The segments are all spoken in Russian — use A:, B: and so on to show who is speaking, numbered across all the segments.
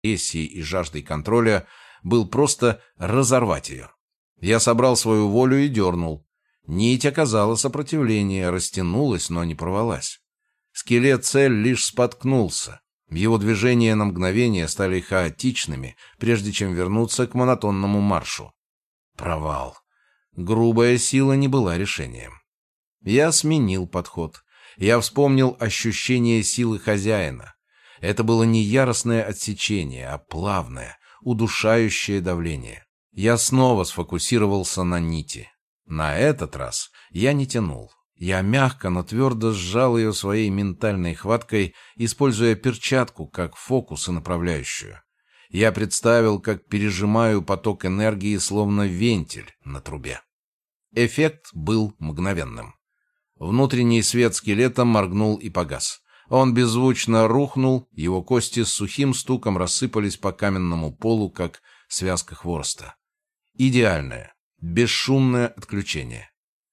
A: агрессией и жаждой контроля был просто разорвать ее. Я собрал свою волю и дернул. Нить оказала сопротивление, растянулась, но не порвалась. Скелет цель лишь споткнулся. Его движения на мгновение стали хаотичными, прежде чем вернуться к монотонному маршу. Провал. Грубая сила не была решением. Я сменил подход. Я вспомнил ощущение силы хозяина. Это было не яростное отсечение, а плавное, удушающее давление. Я снова сфокусировался на нити. На этот раз я не тянул. Я мягко, но твердо сжал ее своей ментальной хваткой, используя перчатку как фокус и направляющую. Я представил, как пережимаю поток энергии, словно вентиль на трубе. Эффект был мгновенным. Внутренний свет скелета моргнул и погас. Он беззвучно рухнул, его кости с сухим стуком рассыпались по каменному полу, как связка хвороста. Идеальное, бесшумное отключение.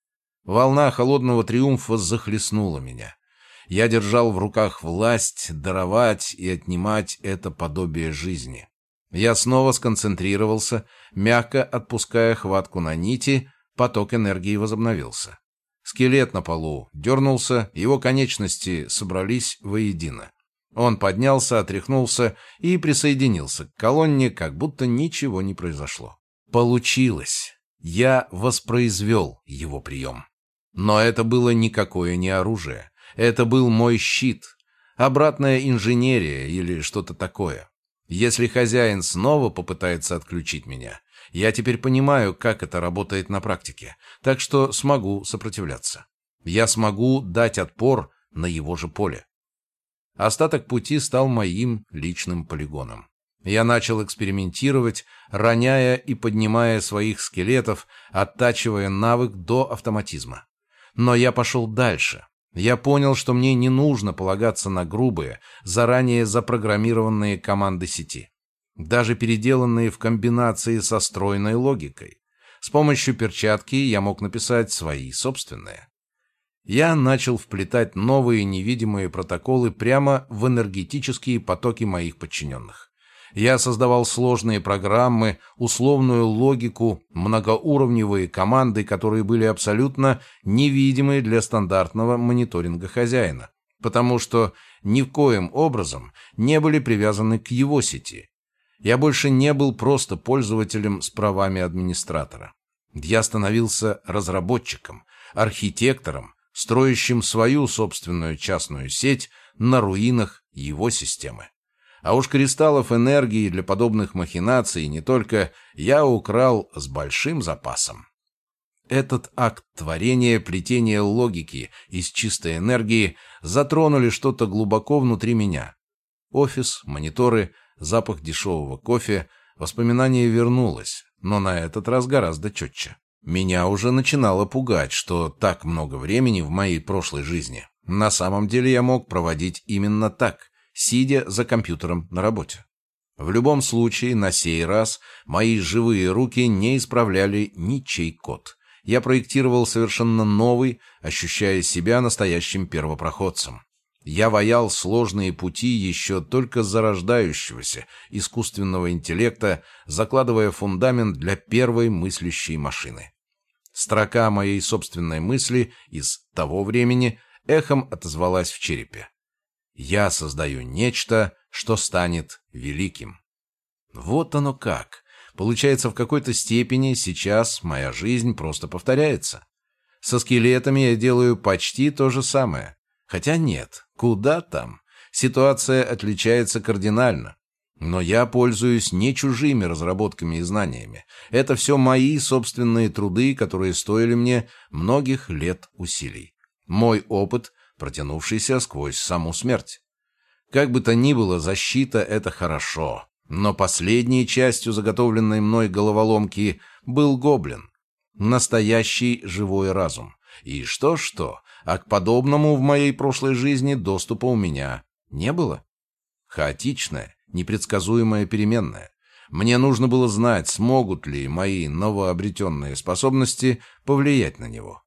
A: Волна холодного триумфа захлестнула меня. Я держал в руках власть даровать и отнимать это подобие жизни. Я снова сконцентрировался, мягко отпуская хватку на нити, поток энергии возобновился. Скелет на полу дернулся, его конечности собрались воедино. Он поднялся, отряхнулся и присоединился к колонне, как будто ничего не произошло. Получилось. Я воспроизвел его прием. Но это было никакое не оружие. Это был мой щит. Обратная инженерия или что-то такое. Если хозяин снова попытается отключить меня, я теперь понимаю, как это работает на практике, так что смогу сопротивляться. Я смогу дать отпор на его же поле. Остаток пути стал моим личным полигоном. Я начал экспериментировать, роняя и поднимая своих скелетов, оттачивая навык до автоматизма. Но я пошел дальше. Я понял, что мне не нужно полагаться на грубые, заранее запрограммированные команды сети, даже переделанные в комбинации со стройной логикой. С помощью перчатки я мог написать свои собственные. Я начал вплетать новые невидимые протоколы прямо в энергетические потоки моих подчиненных. Я создавал сложные программы, условную логику, многоуровневые команды, которые были абсолютно невидимы для стандартного мониторинга хозяина, потому что ни в коем образом не были привязаны к его сети. Я больше не был просто пользователем с правами администратора. Я становился разработчиком, архитектором, строящим свою собственную частную сеть на руинах его системы. А уж кристаллов энергии для подобных махинаций не только я украл с большим запасом. Этот акт творения, плетения логики из чистой энергии затронули что-то глубоко внутри меня. Офис, мониторы, запах дешевого кофе, воспоминание вернулось, но на этот раз гораздо четче. Меня уже начинало пугать, что так много времени в моей прошлой жизни на самом деле я мог проводить именно так, сидя за компьютером на работе. В любом случае, на сей раз мои живые руки не исправляли ничей код. Я проектировал совершенно новый, ощущая себя настоящим первопроходцем. Я ваял сложные пути еще только зарождающегося искусственного интеллекта, закладывая фундамент для первой мыслящей машины. Строка моей собственной мысли из того времени эхом отозвалась в черепе. Я создаю нечто, что станет великим. Вот оно как. Получается, в какой-то степени сейчас моя жизнь просто повторяется. Со скелетами я делаю почти то же самое. Хотя нет, куда там? Ситуация отличается кардинально. Но я пользуюсь не чужими разработками и знаниями. Это все мои собственные труды, которые стоили мне многих лет усилий. Мой опыт, протянувшийся сквозь саму смерть. Как бы то ни было, защита — это хорошо. Но последней частью заготовленной мной головоломки был гоблин. Настоящий живой разум. И что-что, а к подобному в моей прошлой жизни доступа у меня не было. Хаотичная, непредсказуемая переменная. Мне нужно было знать, смогут ли мои новообретенные способности повлиять на него.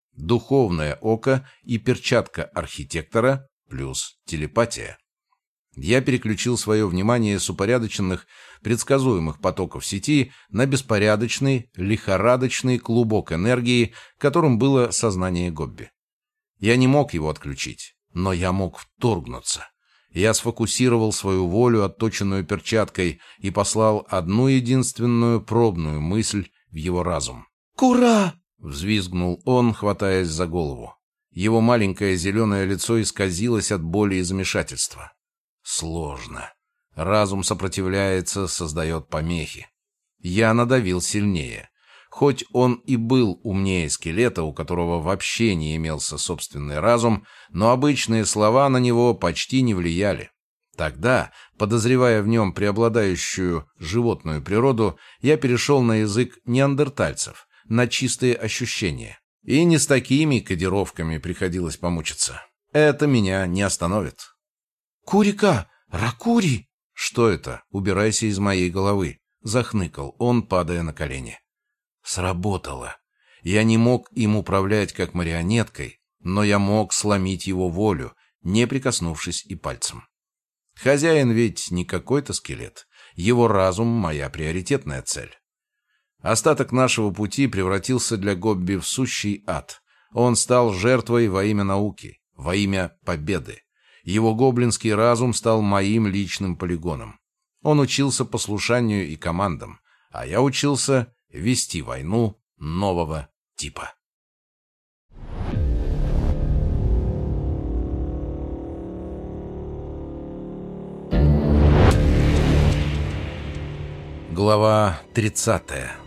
A: Духовное око и перчатка архитектора плюс телепатия. Я переключил свое внимание с упорядоченных, предсказуемых потоков сети на беспорядочный, лихорадочный клубок энергии, которым было сознание Гобби. Я не мог его отключить, но я мог вторгнуться. Я сфокусировал свою волю, отточенную перчаткой, и послал одну единственную пробную мысль в его разум.
B: «Кура!»
A: — взвизгнул он, хватаясь за голову. Его маленькое зеленое лицо исказилось от боли и замешательства. Сложно. Разум сопротивляется, создает помехи. Я надавил сильнее. Хоть он и был умнее скелета, у которого вообще не имелся собственный разум, но обычные слова на него почти не влияли. Тогда, подозревая в нем преобладающую животную природу, я перешел на язык неандертальцев, на чистые ощущения. И не с такими кодировками приходилось помучиться. Это меня не остановит.
B: «Курика! Ракури!»
A: «Что это? Убирайся из моей головы!» — захныкал он, падая на колени. Сработало. Я не мог им управлять как марионеткой, но я мог сломить его волю, не прикоснувшись и пальцем. Хозяин ведь не какой-то скелет. Его разум — моя приоритетная цель. Остаток нашего пути превратился для Гобби в сущий ад. Он стал жертвой во имя науки, во имя победы. Его гоблинский разум стал моим личным полигоном. Он учился послушанию и командам, а я учился вести войну нового типа. Глава 30.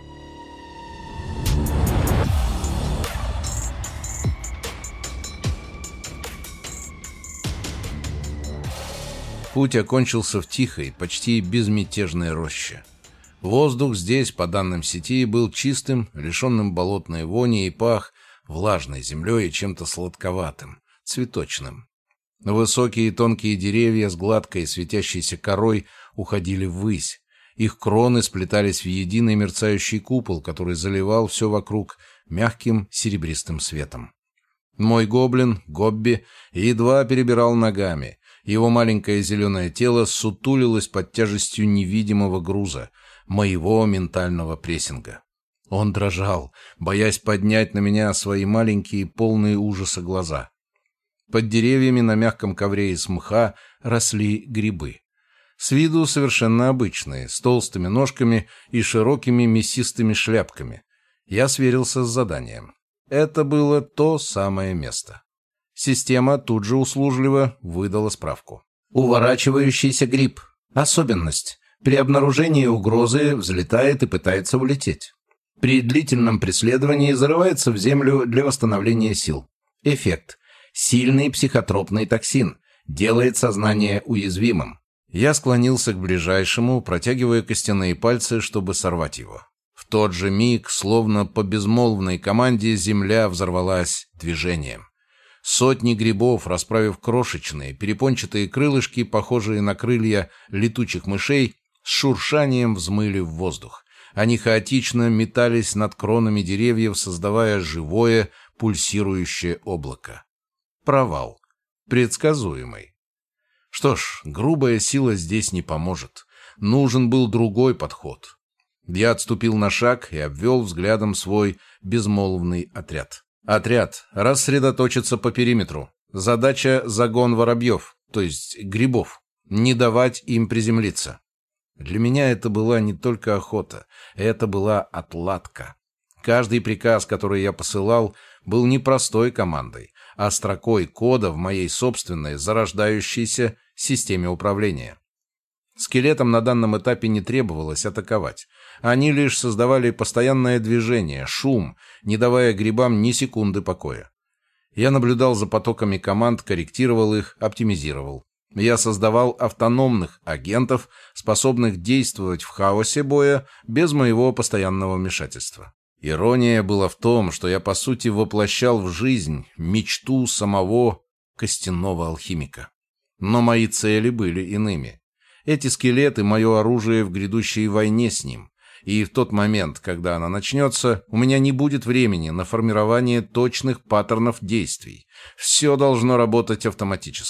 A: Путь окончился в тихой, почти безмятежной роще. Воздух здесь, по данным сети, был чистым, лишенным болотной вони и пах влажной землей и чем-то сладковатым, цветочным. Высокие и тонкие деревья с гладкой светящейся корой уходили ввысь. Их кроны сплетались в единый мерцающий купол, который заливал все вокруг мягким серебристым светом. Мой гоблин, Гобби, едва перебирал ногами. Его маленькое зеленое тело сутулилось под тяжестью невидимого груза, моего ментального прессинга. Он дрожал, боясь поднять на меня свои маленькие, полные ужаса глаза. Под деревьями на мягком ковре из мха росли грибы. С виду совершенно обычные, с толстыми ножками и широкими мясистыми шляпками. Я сверился с заданием. Это было то самое место. Система тут же услужливо выдала справку.
B: Уворачивающийся гриб. Особенность. При обнаружении угрозы взлетает и пытается улететь. При длительном преследовании зарывается в землю для восстановления сил. Эффект. Сильный психотропный токсин. Делает сознание уязвимым.
A: Я склонился к ближайшему, протягивая костяные пальцы, чтобы сорвать его. В тот же миг, словно по безмолвной команде, земля взорвалась движением. Сотни грибов, расправив крошечные, перепончатые крылышки, похожие на крылья летучих мышей, с шуршанием взмыли в воздух. Они хаотично метались над кронами деревьев, создавая живое, пульсирующее облако. Провал. Предсказуемый. Что ж, грубая сила здесь не поможет. Нужен был другой подход. Я отступил на шаг и обвел взглядом свой безмолвный отряд. Отряд рассредоточиться по периметру. Задача — загон воробьев, то есть грибов. Не давать им приземлиться. Для меня это была не только охота, это была отладка. Каждый приказ, который я посылал, был не простой командой, а строкой кода в моей собственной зарождающейся системе управления. Скелетам на данном этапе не требовалось атаковать. Они лишь создавали постоянное движение, шум, не давая грибам ни секунды покоя. Я наблюдал за потоками команд, корректировал их, оптимизировал. Я создавал автономных агентов, способных действовать в хаосе боя без моего постоянного вмешательства. Ирония была в том, что я, по сути, воплощал в жизнь мечту самого костяного алхимика. Но мои цели были иными. Эти скелеты — мое оружие в грядущей войне с ним. И в тот момент, когда она начнется, у меня не будет времени на формирование точных паттернов действий. Все должно работать автоматически.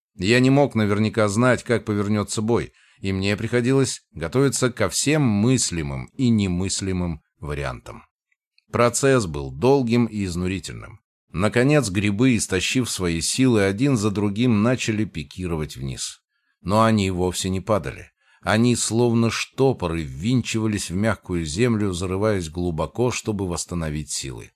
A: Я не мог наверняка знать, как повернется бой, и мне приходилось готовиться ко всем мыслимым и немыслимым вариантам. Процесс был долгим и изнурительным. Наконец, грибы, истощив свои силы, один за другим начали пикировать вниз. Но они вовсе не падали. Они, словно штопоры, ввинчивались в мягкую землю, зарываясь глубоко, чтобы восстановить силы.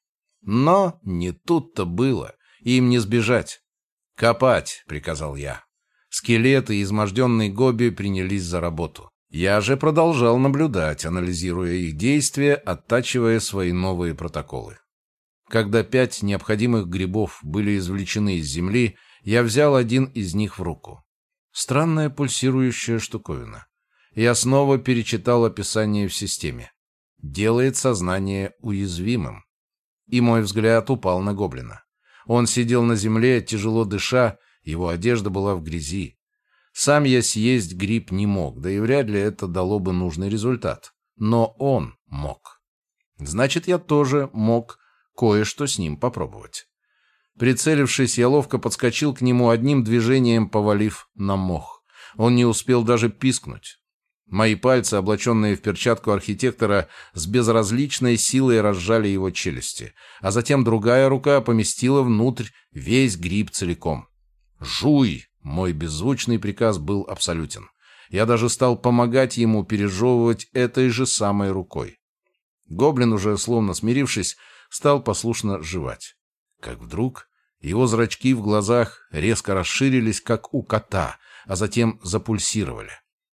A: Но не тут-то было. Им не сбежать. «Копать!» — приказал я. Скелеты и изможденный Гоби принялись за работу. Я же продолжал наблюдать, анализируя их действия, оттачивая свои новые протоколы. Когда 5 необходимых грибов были извлечены из земли, я взял один из них в руку. Странная пульсирующая штуковина. Я снова перечитал описание в системе. Делает сознание уязвимым. И мой взгляд упал на гоблина. Он сидел на земле, тяжело дыша, его одежда была в грязи. Сам я съесть гриб не мог, да и вряд ли это дало бы нужный результат. Но он мог. Значит, я тоже мог кое-что с ним попробовать. Прицелившись, я ловко подскочил к нему, одним движением повалив на мох. Он не успел даже пискнуть. Мои пальцы, облаченные в перчатку архитектора, с безразличной силой разжали его челюсти, а затем другая рука поместила внутрь весь гриб целиком. «Жуй!» — мой беззвучный приказ был абсолютен. Я даже стал помогать ему пережевывать этой же самой рукой. Гоблин, уже словно смирившись, стал послушно жевать. Как вдруг его зрачки в глазах резко расширились, как у кота, а затем запульсировали.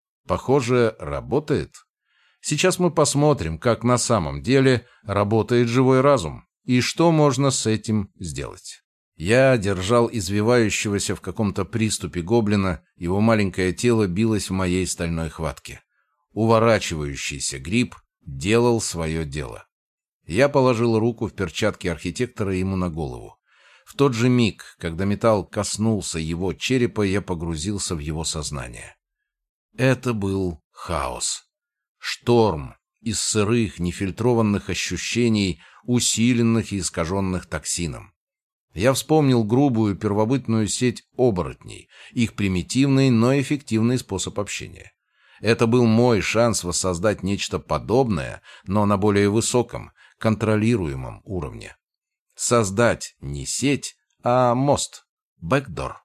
A: Похоже, работает. Сейчас мы посмотрим, как на самом деле работает живой разум и что можно с этим сделать. Я держал извивающегося в каком-то приступе гоблина, его маленькое тело билось в моей стальной хватке. Уворачивающийся гриб делал свое дело. Я положил руку в перчатки архитектора ему на голову. В тот же миг, когда металл коснулся его черепа, я погрузился в его сознание. Это был хаос. Шторм из сырых, нефильтрованных ощущений, усиленных и искаженных токсином. Я вспомнил грубую первобытную сеть оборотней, их примитивный, но эффективный способ общения. Это был мой шанс воссоздать нечто подобное, но на более высоком, контролируемом уровне. Создать не сеть, а мост, бэкдор.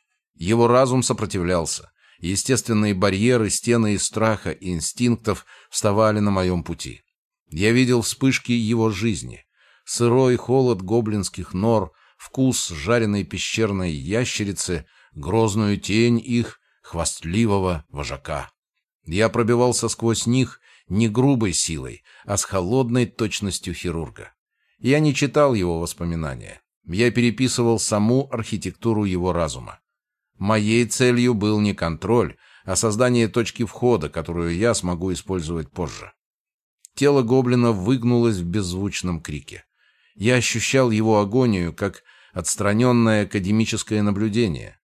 A: Его разум сопротивлялся. Естественные барьеры, стены из страха и инстинктов вставали на моем пути. Я видел вспышки его жизни. Сырой холод гоблинских нор, вкус жареной пещерной ящерицы, грозную тень их хвастливого вожака. Я пробивался сквозь них не грубой силой, а с холодной точностью хирурга. Я не читал его воспоминания. Я переписывал саму архитектуру его разума. Моей целью был не контроль, а создание точки входа, которую я смогу использовать позже. Тело гоблина выгнулось в беззвучном крике. Я ощущал его агонию, как отстраненное академическое наблюдение.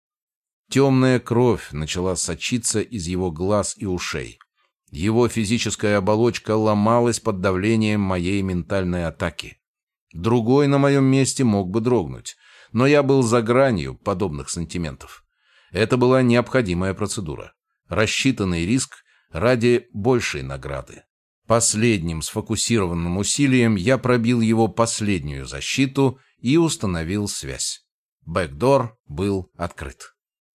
A: Темная кровь начала сочиться из его глаз и ушей. Его физическая оболочка ломалась под давлением моей ментальной атаки. Другой на моем месте мог бы дрогнуть, но я был за гранью подобных сантиментов. Это была необходимая процедура. Рассчитанный риск ради большей награды. Последним сфокусированным усилием я пробил его последнюю защиту и установил связь. Бэкдор был открыт.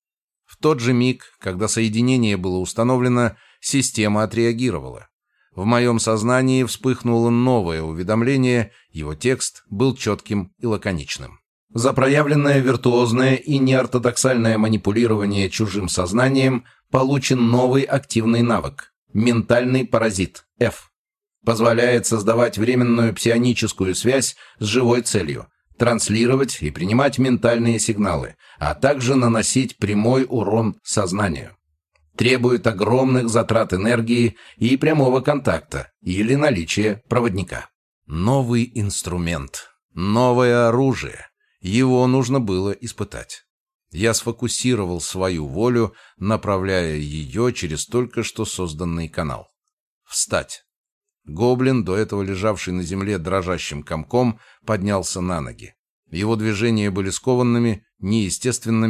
A: В тот же миг, когда соединение было установлено, система отреагировала. В моем сознании вспыхнуло новое уведомление, его текст был четким и лаконичным. За проявленное виртуозное и неортодоксальное манипулирование чужим сознанием получен новый активный навык – ментальный паразит, F. Позволяет создавать временную псионическую связь с живой целью, транслировать и принимать ментальные сигналы, а также наносить прямой урон сознанию. Требует огромных затрат энергии и прямого контакта или наличия проводника. Новый инструмент, новое оружие. Его нужно было испытать. Я сфокусировал свою волю, направляя ее через только что созданный канал. Встать. Гоблин, до этого лежавший на земле дрожащим комком, поднялся на ноги. Его движения были скованными, неестественными,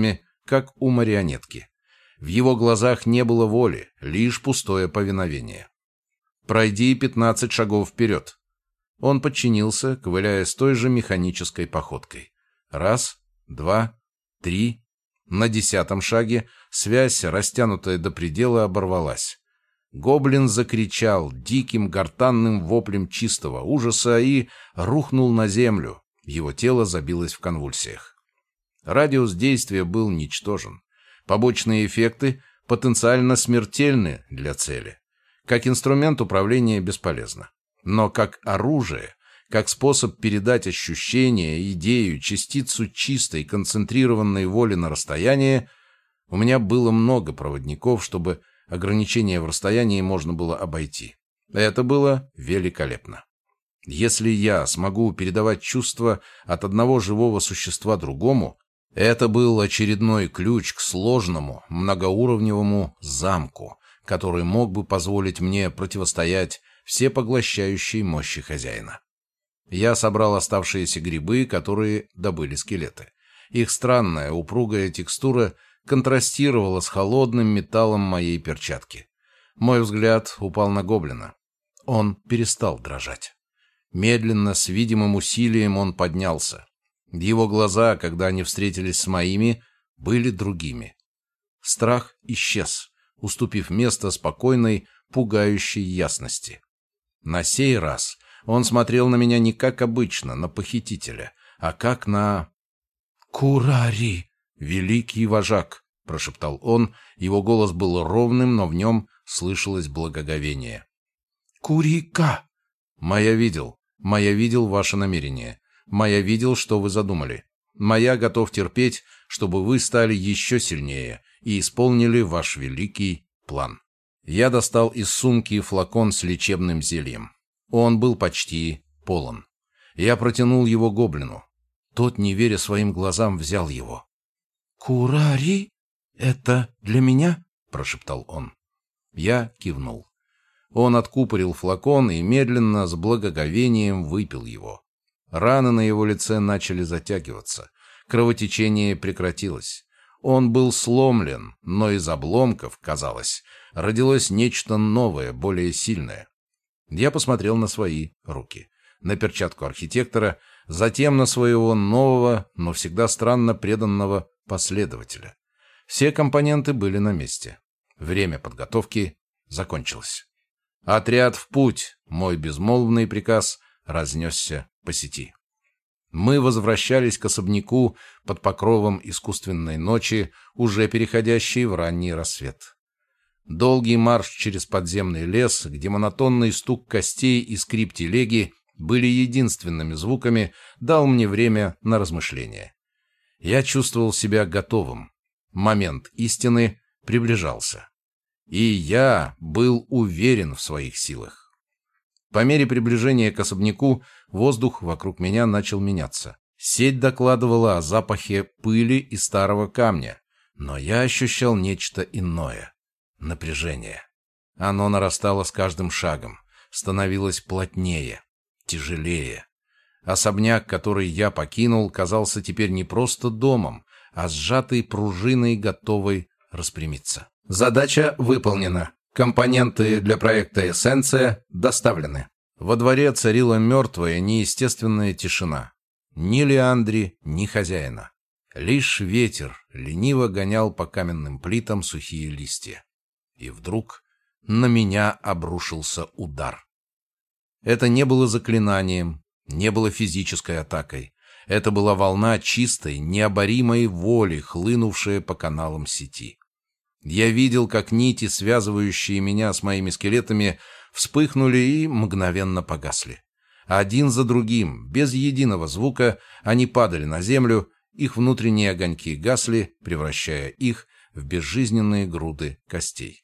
A: как у марионетки. В его глазах не было воли, лишь пустое повиновение. «Пройди 15 шагов вперед». Он подчинился, ковыляя с той же механической походкой. 1, 2, 3. На 10-м шаге связь, растянутая до предела, оборвалась. Гоблин закричал диким гортанным воплем чистого ужаса и рухнул на землю. Его тело забилось в конвульсиях. Радиус действия был ничтожен. Побочные эффекты потенциально смертельны для цели. Как инструмент управления бесполезно. Но как оружие, как способ передать ощущение, идею, частицу чистой, концентрированной воли на расстояние, у меня было много проводников, чтобы ограничение в расстоянии можно было обойти. Это было великолепно. Если я смогу передавать чувства от одного живого существа другому, это был очередной ключ к сложному, многоуровневому замку, который мог бы позволить мне противостоять всепоглощающей мощи хозяина. Я собрал оставшиеся грибы, которые добыли скелеты. Их странная, упругая текстура контрастировала с холодным металлом моей перчатки. Мой взгляд упал на гоблина. Он перестал дрожать. Медленно, с видимым усилием он поднялся. Его глаза, когда они встретились с моими, были другими. Страх исчез, уступив место спокойной, пугающей ясности. На сей раз он смотрел на меня не как обычно, на похитителя, а как на... «Курари, великий вожак», — прошептал он. Его голос был ровным, но в нем слышалось благоговение. «Курика!» «Моя видел ваше намерение. Моя видел, что вы задумали. Моя готов терпеть, чтобы вы стали еще сильнее и исполнили ваш великий план». Я достал из сумки флакон с лечебным зельем. Он был почти полон. Я протянул его гоблину. Тот, не веря своим глазам, взял его. «Курари? Это для меня?» — прошептал он. Я кивнул. Он откупорил флакон и медленно, с благоговением выпил его. Раны на его лице начали затягиваться. Кровотечение прекратилось. Он был сломлен, но из обломков, казалось, родилось нечто новое, более сильное. Я посмотрел на свои руки, на перчатку архитектора, затем на своего нового, но всегда странно преданного последователя. Все компоненты были на месте. Время подготовки закончилось. «Отряд в путь!» — мой безмолвный приказ разнесся по сети. Мы возвращались к особняку под покровом искусственной ночи, уже переходящей в ранний рассвет. Долгий марш через подземный лес, где монотонный стук костей и скрип телеги были единственными звуками, дал мне время на размышления. Я чувствовал себя готовым. Момент истины приближался. И я был уверен в своих силах. По мере приближения к особняку воздух вокруг меня начал меняться. Сеть докладывала о запахе пыли и старого камня, но я ощущал нечто иное — напряжение. Оно нарастало с каждым шагом, становилось плотнее, тяжелее. Особняк, который я покинул, казался теперь не просто домом, а сжатой пружиной, готовой распрямиться. Задача выполнена. Компоненты для проекта «Эссенция» доставлены. Во дворе царила мертвая, неестественная тишина. Ни Леандри, ни хозяина. Лишь ветер лениво гонял по каменным плитам сухие листья. И вдруг на меня обрушился удар. Это не было заклинанием, не было физической атакой. Это была волна чистой, необоримой воли, хлынувшая по каналам сети. Я видел, как нити, связывающие меня с моими скелетами, вспыхнули и мгновенно погасли. Один за другим, без единого звука, они падали на землю, их внутренние огоньки гасли, превращая их в безжизненные груды костей.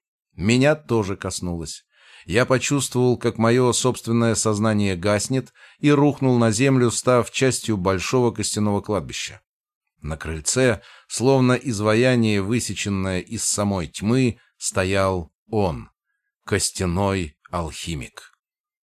A: Меня тоже коснулось. Я почувствовал, как мое собственное сознание гаснет, и рухнул на землю, став частью большого костяного кладбища. На крыльце, словно изваяние, высеченное из самой тьмы, стоял он, костяной алхимик.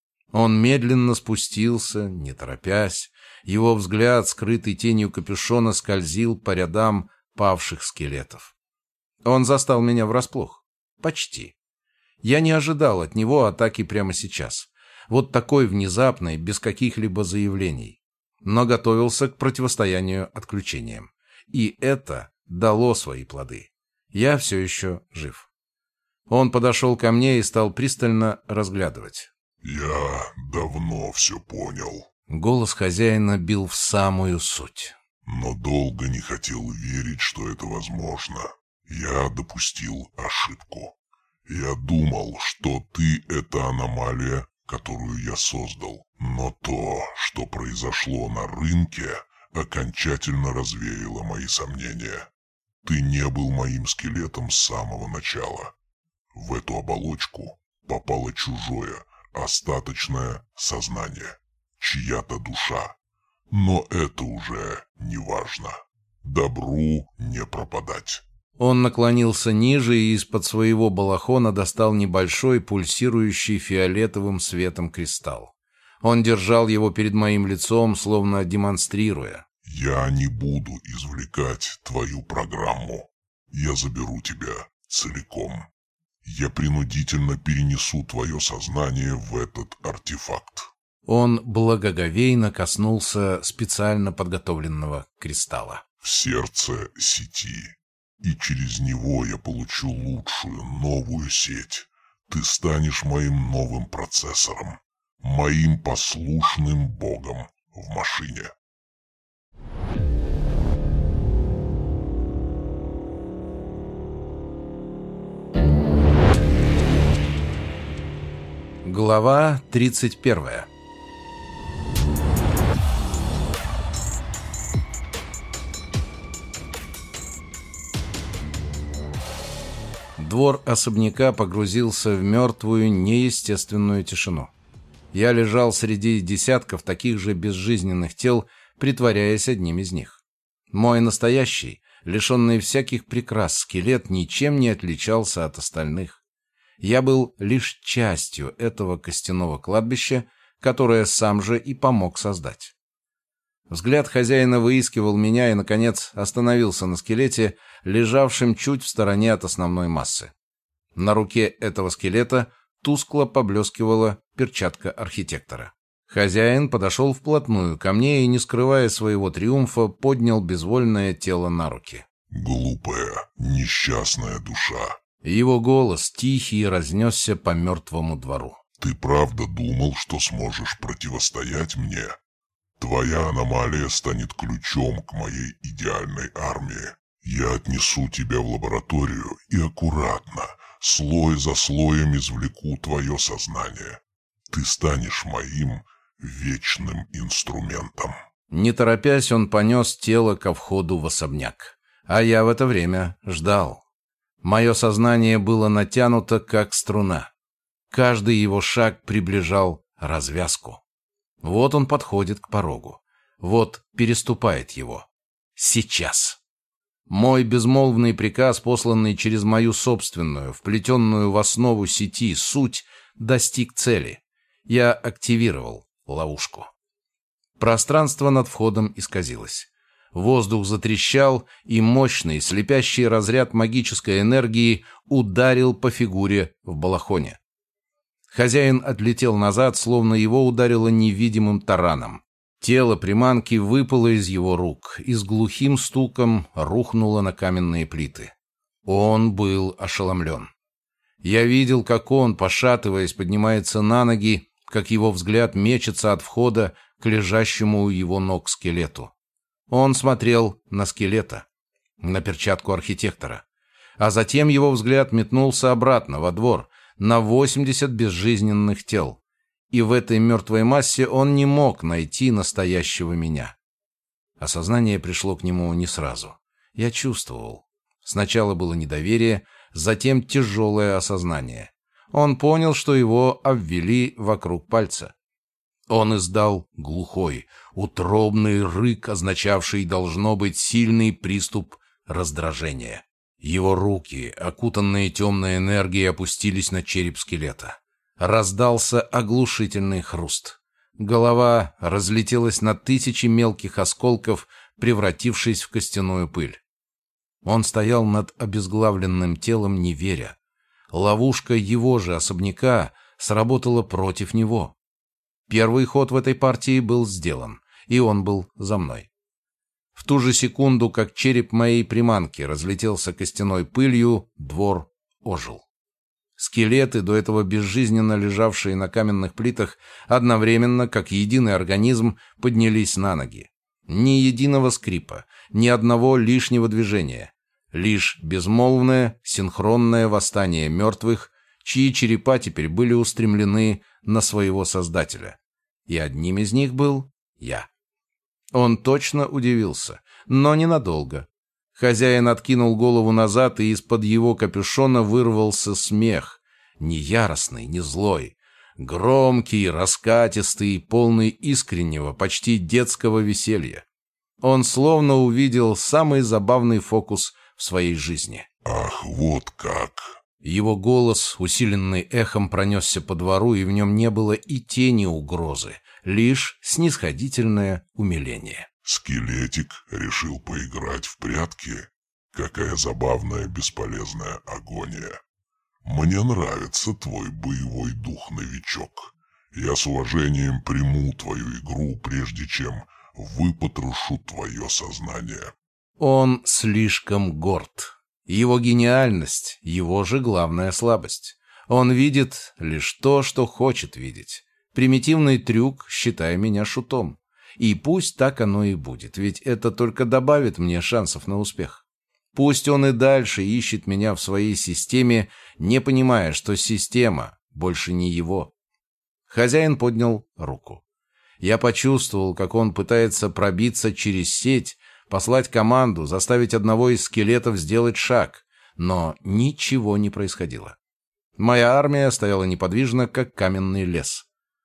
A: Он медленно спустился, не торопясь. Его взгляд, скрытый тенью капюшона, скользил по рядам павших скелетов. Он застал меня врасплох. Почти. Я не ожидал от него атаки прямо сейчас. Вот такой внезапной, без каких-либо заявлений. Но готовился к противостоянию отключениям. И это дало свои плоды. Я все еще жив. Он подошел ко мне и стал пристально разглядывать.
C: «Я давно все понял».
A: Голос хозяина бил в самую суть.
C: «Но долго не хотел верить, что это возможно. Я допустил ошибку. Я думал, что ты — это аномалия, которую я создал. Но то, что произошло на рынке, окончательно развеяло мои сомнения. Ты не был моим скелетом с самого начала. В эту оболочку попало чужое, остаточное сознание, чья-то душа. Но это уже не важно. Добру не пропадать».
A: Он наклонился ниже и из-под своего балахона достал небольшой, пульсирующий фиолетовым светом кристалл. Он держал его перед моим лицом, словно демонстрируя.
C: «Я не буду извлекать твою программу. Я заберу тебя целиком. Я принудительно перенесу твое сознание в этот артефакт».
A: Он благоговейно коснулся специально подготовленного кристалла.
C: «В сердце сети. И через него я получу лучшую, новую сеть. Ты станешь моим новым процессором, моим послушным богом в машине».
A: Глава 31. Двор особняка погрузился в мертвую, неестественную тишину. Я лежал среди десятков таких же безжизненных тел, притворяясь одним из них. Мой настоящий, лишенный всяких прикрас скелет, ничем не отличался от остальных. Я был лишь частью этого костяного кладбища, которое сам же и помог создать. Взгляд хозяина выискивал меня и, наконец, остановился на скелете, лежавшем чуть в стороне от основной массы. На руке этого скелета тускло поблескивала перчатка архитектора. Хозяин подошел вплотную ко мне и, не скрывая своего триумфа, поднял безвольное тело на руки.
C: «Глупая, несчастная душа».
A: Его голос тихий разнесся по мертвому двору.
C: «Ты правда думал, что сможешь противостоять мне? Твоя аномалия станет ключом к моей идеальной армии. Я отнесу тебя в лабораторию и аккуратно, слой за слоем извлеку твое сознание. Ты станешь моим вечным инструментом».
A: Не торопясь, он понес тело ко входу в особняк. А я в это время ждал. Мое сознание было натянуто, как струна. Каждый его шаг приближал развязку. Вот он подходит к порогу. Вот переступает его. Сейчас. Мой безмолвный приказ, посланный через мою собственную, вплетенную в основу сети суть, достиг цели. Я активировал ловушку. Пространство над входом исказилось. Воздух затрещал, и мощный, слепящий разряд магической энергии ударил по фигуре в балахоне. Хозяин отлетел назад, словно его ударило невидимым тараном. Тело приманки выпало из его рук и с глухим стуком рухнуло на каменные плиты. Он был ошеломлен. Я видел, как он, пошатываясь, поднимается на ноги, как его взгляд мечется от входа к лежащему у его ног скелету. Он смотрел на скелета, на перчатку архитектора. А затем его взгляд метнулся обратно, во двор, на 80 безжизненных тел. И в этой мертвой массе он не мог найти настоящего меня. Осознание пришло к нему не сразу. Я чувствовал. Сначала было недоверие, затем тяжелое осознание. Он понял, что его обвели вокруг пальца. Он издал глухой, утробный рык, означавший, должно быть, сильный приступ раздражения. Его руки, окутанные темной энергией, опустились на череп скелета. Раздался оглушительный хруст. Голова разлетелась на тысячи мелких осколков, превратившись в костяную пыль. Он стоял над обезглавленным телом, не веря. Ловушка его же особняка сработала против него. Первый ход в этой партии был сделан, и он был за мной. В ту же секунду, как череп моей приманки разлетелся костяной пылью, двор ожил. Скелеты, до этого безжизненно лежавшие на каменных плитах, одновременно, как единый организм, поднялись на ноги. Ни единого скрипа, ни одного лишнего движения. Лишь безмолвное, синхронное восстание мертвых, чьи черепа теперь были устремлены на своего создателя. И одним из них был я. Он точно удивился, но ненадолго. Хозяин откинул голову назад, и из-под его капюшона вырвался смех. Не яростный, не злой. Громкий, раскатистый, полный искреннего, почти детского веселья. Он словно увидел самый забавный фокус в своей жизни.
C: «Ах, вот как!»
A: Его голос, усиленный эхом, пронесся по двору, и в нем не было и тени угрозы, лишь снисходительное умиление.
C: «Скелетик решил поиграть в прятки? Какая забавная бесполезная агония. Мне нравится твой боевой дух, новичок. Я с уважением приму твою игру, прежде чем выпотрошу твое сознание».
A: Он слишком горд. Его гениальность — его же главная слабость. Он видит лишь то, что хочет видеть. Примитивный трюк, считай меня шутом. И пусть так оно и будет, ведь это только добавит мне шансов на успех. Пусть он и дальше ищет меня в своей системе, не понимая, что система больше не его. Хозяин поднял руку. Я почувствовал, как он пытается пробиться через сеть, послать команду, заставить одного из скелетов сделать шаг, но ничего не происходило. Моя армия стояла неподвижно, как каменный лес.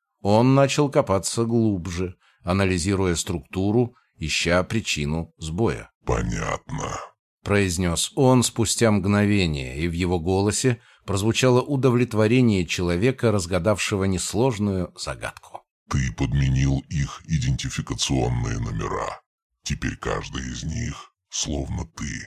A: Он начал копаться глубже, анализируя структуру, ища причину сбоя.
C: «Понятно»,
A: — произнес он спустя мгновение, и в его голосе прозвучало удовлетворение человека, разгадавшего несложную загадку.
C: «Ты подменил их идентификационные номера. Теперь каждый из них словно ты.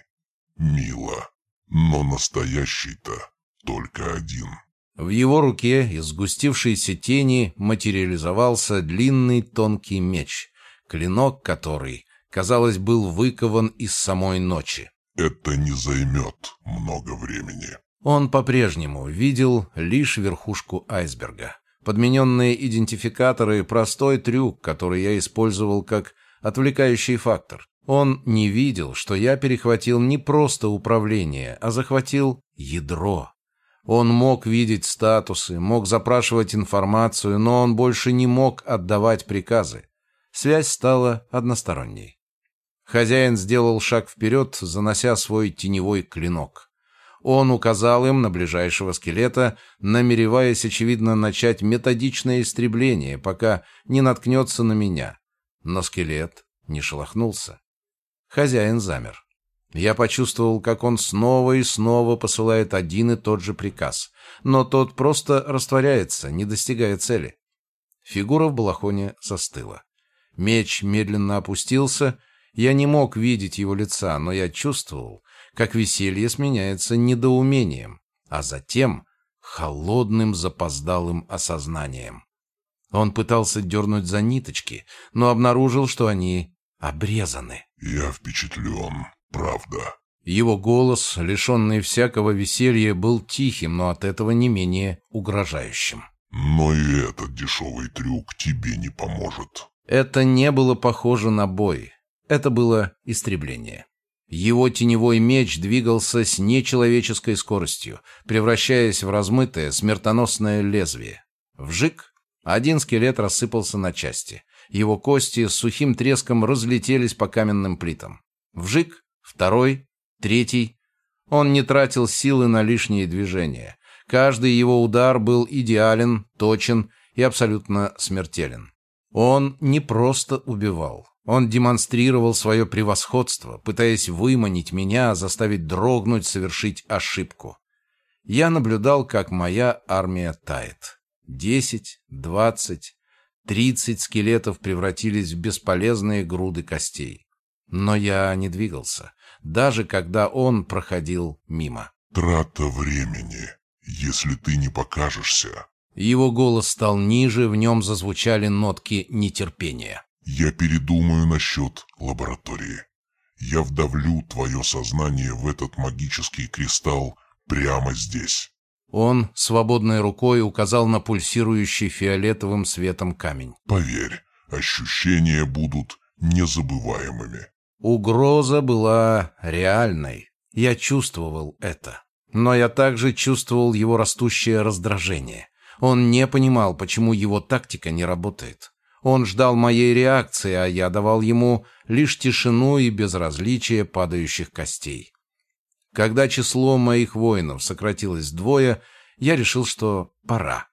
C: Мило. Но настоящий-то только один».
A: В его руке из сгустившейся тени материализовался длинный тонкий меч, клинок который, казалось, был выкован из самой ночи.
C: «Это не займет много времени».
A: Он по-прежнему видел лишь верхушку айсберга. Подмененные идентификаторы — простой трюк, который я использовал как отвлекающий фактор. Он не видел, что я перехватил не просто управление, а захватил ядро. Он мог видеть статусы, мог запрашивать информацию, но он больше не мог отдавать приказы. Связь стала односторонней. Хозяин сделал шаг вперед, занося свой теневой клинок. Он указал им на ближайшего скелета, намереваясь, очевидно, начать методичное истребление, пока не наткнется на меня. Но скелет не шелохнулся. Хозяин замер. Я почувствовал, как он снова и снова посылает один и тот же приказ, но тот просто растворяется, не достигая цели. Фигура в балахоне застыла. Меч медленно опустился. Я не мог видеть его лица, но я чувствовал, как веселье сменяется недоумением, а затем холодным запоздалым осознанием. Он пытался дернуть за ниточки, но обнаружил, что они обрезаны.
C: «Я впечатлен, правда».
A: Его голос, лишенный всякого веселья, был тихим, но от этого не менее угрожающим.
C: «Но и этот дешевый трюк тебе не поможет».
A: Это не было похоже на бой. Это было истребление. Его теневой меч двигался с нечеловеческой скоростью, превращаясь в размытое смертоносное лезвие. Вжик! Один скелет рассыпался на части. Его кости с сухим треском разлетелись по каменным плитам. Вжик! Второй! Третий! Он не тратил силы на лишние движения. Каждый его удар был идеален, точен и абсолютно смертелен. Он не просто убивал. Он демонстрировал свое превосходство, пытаясь выманить меня, заставить дрогнуть, совершить ошибку. Я наблюдал, как моя армия тает. 10, 20, 30 скелетов превратились в бесполезные груды костей. Но я не двигался. даже когда он проходил мимо.
C: «Трата времени, если ты не покажешься».
A: Его голос стал ниже, в нем зазвучали нотки нетерпения.
C: «Я передумаю насчет лаборатории. Я вдавлю твое сознание в этот магический кристалл прямо здесь».
A: Он свободной рукой указал на пульсирующий фиолетовым светом камень.
C: «Поверь, ощущения будут незабываемыми».
A: Угроза была реальной. Я чувствовал это. Но я также чувствовал его растущее раздражение. Он не понимал, почему его тактика не работает. Он ждал моей реакции, а я давал ему лишь тишину и безразличие падающих костей. Когда число моих воинов сократилось вдвое, я решил, что пора.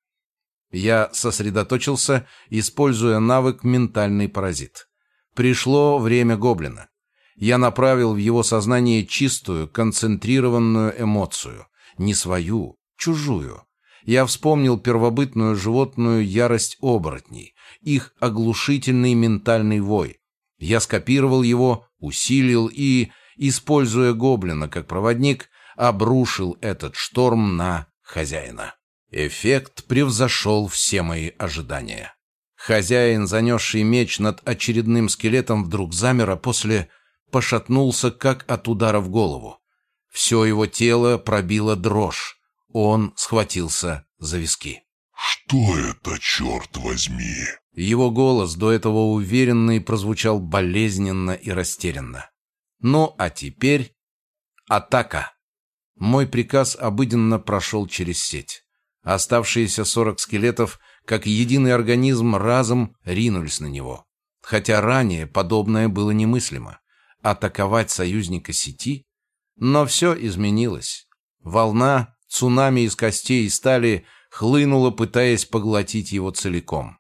A: Я сосредоточился, используя навык «Ментальный паразит». Пришло время гоблина. Я направил в его сознание чистую, концентрированную эмоцию. Не свою, чужую. Я вспомнил первобытную животную ярость оборотней, их оглушительный ментальный вой. Я скопировал его, усилил и, используя гоблина как проводник, обрушил этот шторм на хозяина. Эффект превзошел все мои ожидания. Хозяин, занесший меч над очередным скелетом, вдруг замер, а после пошатнулся, как от удара в голову. Все его тело пробило дрожь. Он схватился за виски.
C: «Что это, черт возьми?»
A: Его голос, до этого уверенный, прозвучал болезненно и растерянно. «Ну, а теперь атака!» Мой приказ обыденно прошел через сеть. Оставшиеся 40 скелетов, как единый организм, разом ринулись на него. Хотя ранее подобное было немыслимо. Атаковать союзника сети? Но все изменилось. Волна, цунами из костей и стали хлынула, пытаясь поглотить его целиком.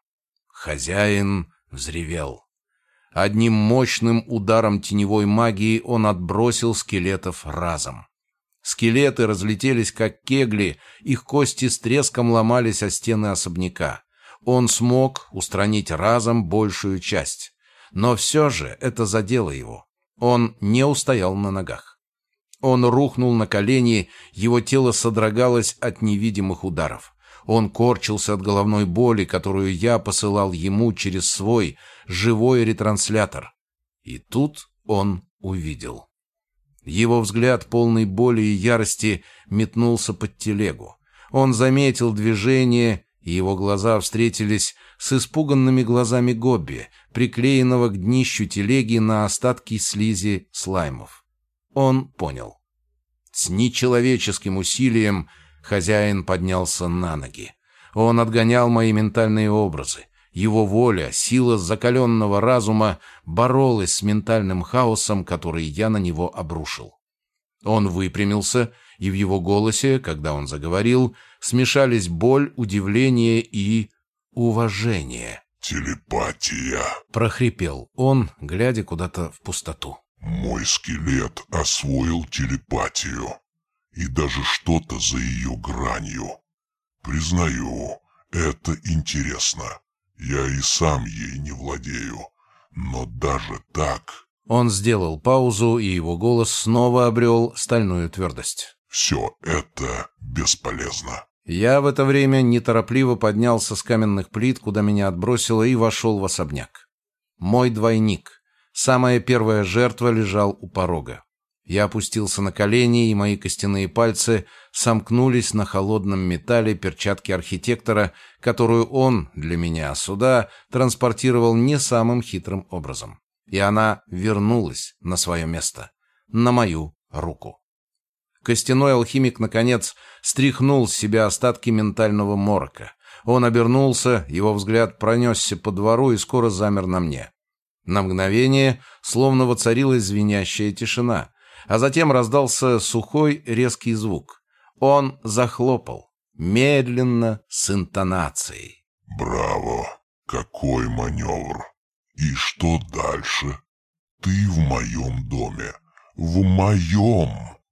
A: Хозяин взревел. Одним мощным ударом теневой магии он отбросил скелетов разом. Скелеты разлетелись, как кегли, их кости с треском ломались о стены особняка. Он смог устранить разом большую часть. Но все же это задело его. Он не устоял на ногах. Он рухнул на колени, его тело содрогалось от невидимых ударов. Он корчился от головной боли, которую я посылал ему через свой живой ретранслятор. И тут он увидел. Его взгляд, полный боли и ярости, метнулся под телегу. Он заметил движение, и его глаза встретились с испуганными глазами Гобби, приклеенного к днищу телеги на остатки слизи слаймов. Он понял. С нечеловеческим усилием хозяин поднялся на ноги. Он отгонял мои ментальные образы. Его воля, сила закаленного разума боролась с ментальным хаосом, который я на него обрушил. Он выпрямился, и в его голосе, когда он заговорил, смешались боль, удивление и уважение.
C: «Телепатия»,
A: — прохрипел он, глядя куда-то в пустоту.
C: «Мой скелет освоил телепатию, и даже что-то за ее гранью. Признаю, это интересно. Я и сам ей не владею, но даже так...»
A: Он сделал паузу, и его голос снова обрел стальную твердость.
C: «Все это бесполезно».
A: Я в это время неторопливо поднялся с каменных плит, куда меня отбросило, и вошел в особняк. Мой двойник, самая первая жертва, лежал у порога. Я опустился на колени, и мои костяные пальцы сомкнулись на холодном металле перчатки архитектора, которую он для меня сюда транспортировал не самым хитрым образом. И она вернулась на свое место, на мою руку. Костяной алхимик, наконец, стряхнул с себя остатки ментального морока. Он обернулся, его взгляд пронесся по двору и скоро замер на мне. На мгновение словно воцарилась звенящая тишина, а затем раздался сухой резкий звук. Он захлопал, медленно, с интонацией.
C: «Браво! Какой маневр! И что дальше? Ты в моем доме. В моем!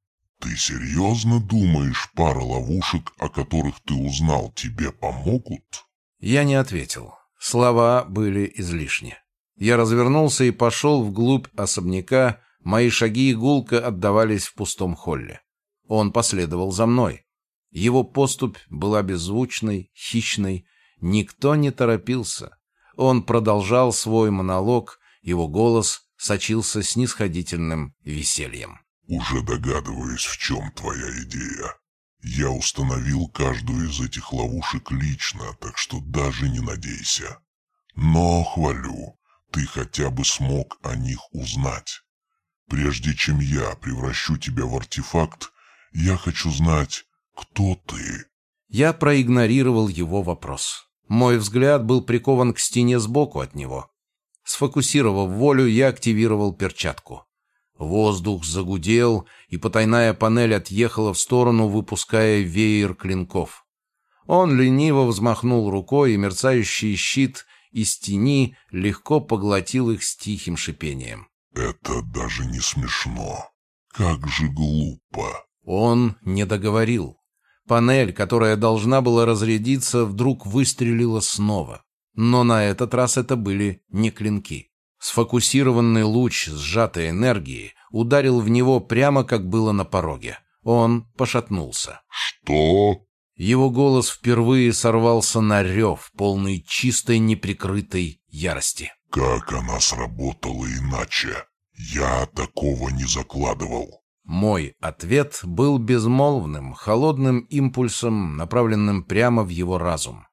C: Ты серьезно думаешь, пара ловушек, о которых ты узнал, тебе помогут?»
A: Я не ответил. Слова были излишни. Я развернулся и пошел вглубь особняка, Мои шаги гулко отдавались в пустом холле. Он последовал за мной. Его поступь была беззвучной, хищной. Никто не торопился. Он продолжал свой монолог, его голос сочился снисходительным весельем.
C: «Уже догадываюсь, в чем твоя идея. Я установил каждую из этих ловушек лично, так что даже не надейся. Но, хвалю, ты хотя бы смог о них узнать. Прежде чем я превращу тебя в артефакт, я хочу знать, кто ты».
A: Я проигнорировал его вопрос. Мой взгляд был прикован к стене сбоку от него. Сфокусировав волю, я активировал перчатку. Воздух загудел, и потайная панель отъехала в сторону, выпуская веер клинков. Он лениво взмахнул рукой, и мерцающий щит из тени легко поглотил их с тихим шипением.
C: «Это даже не смешно. Как же глупо!»
A: Он не договорил. Панель, которая должна была разрядиться, вдруг выстрелила снова. Но на этот раз это были не клинки. Сфокусированный луч сжатой энергии ударил в него прямо, как было на пороге. Он пошатнулся.
C: «Что?»
A: Его голос впервые сорвался на рев, полный чистой неприкрытой ярости.
C: «Как она сработала иначе? Я такого не закладывал».
A: Мой ответ был безмолвным, холодным импульсом, направленным прямо в его разум.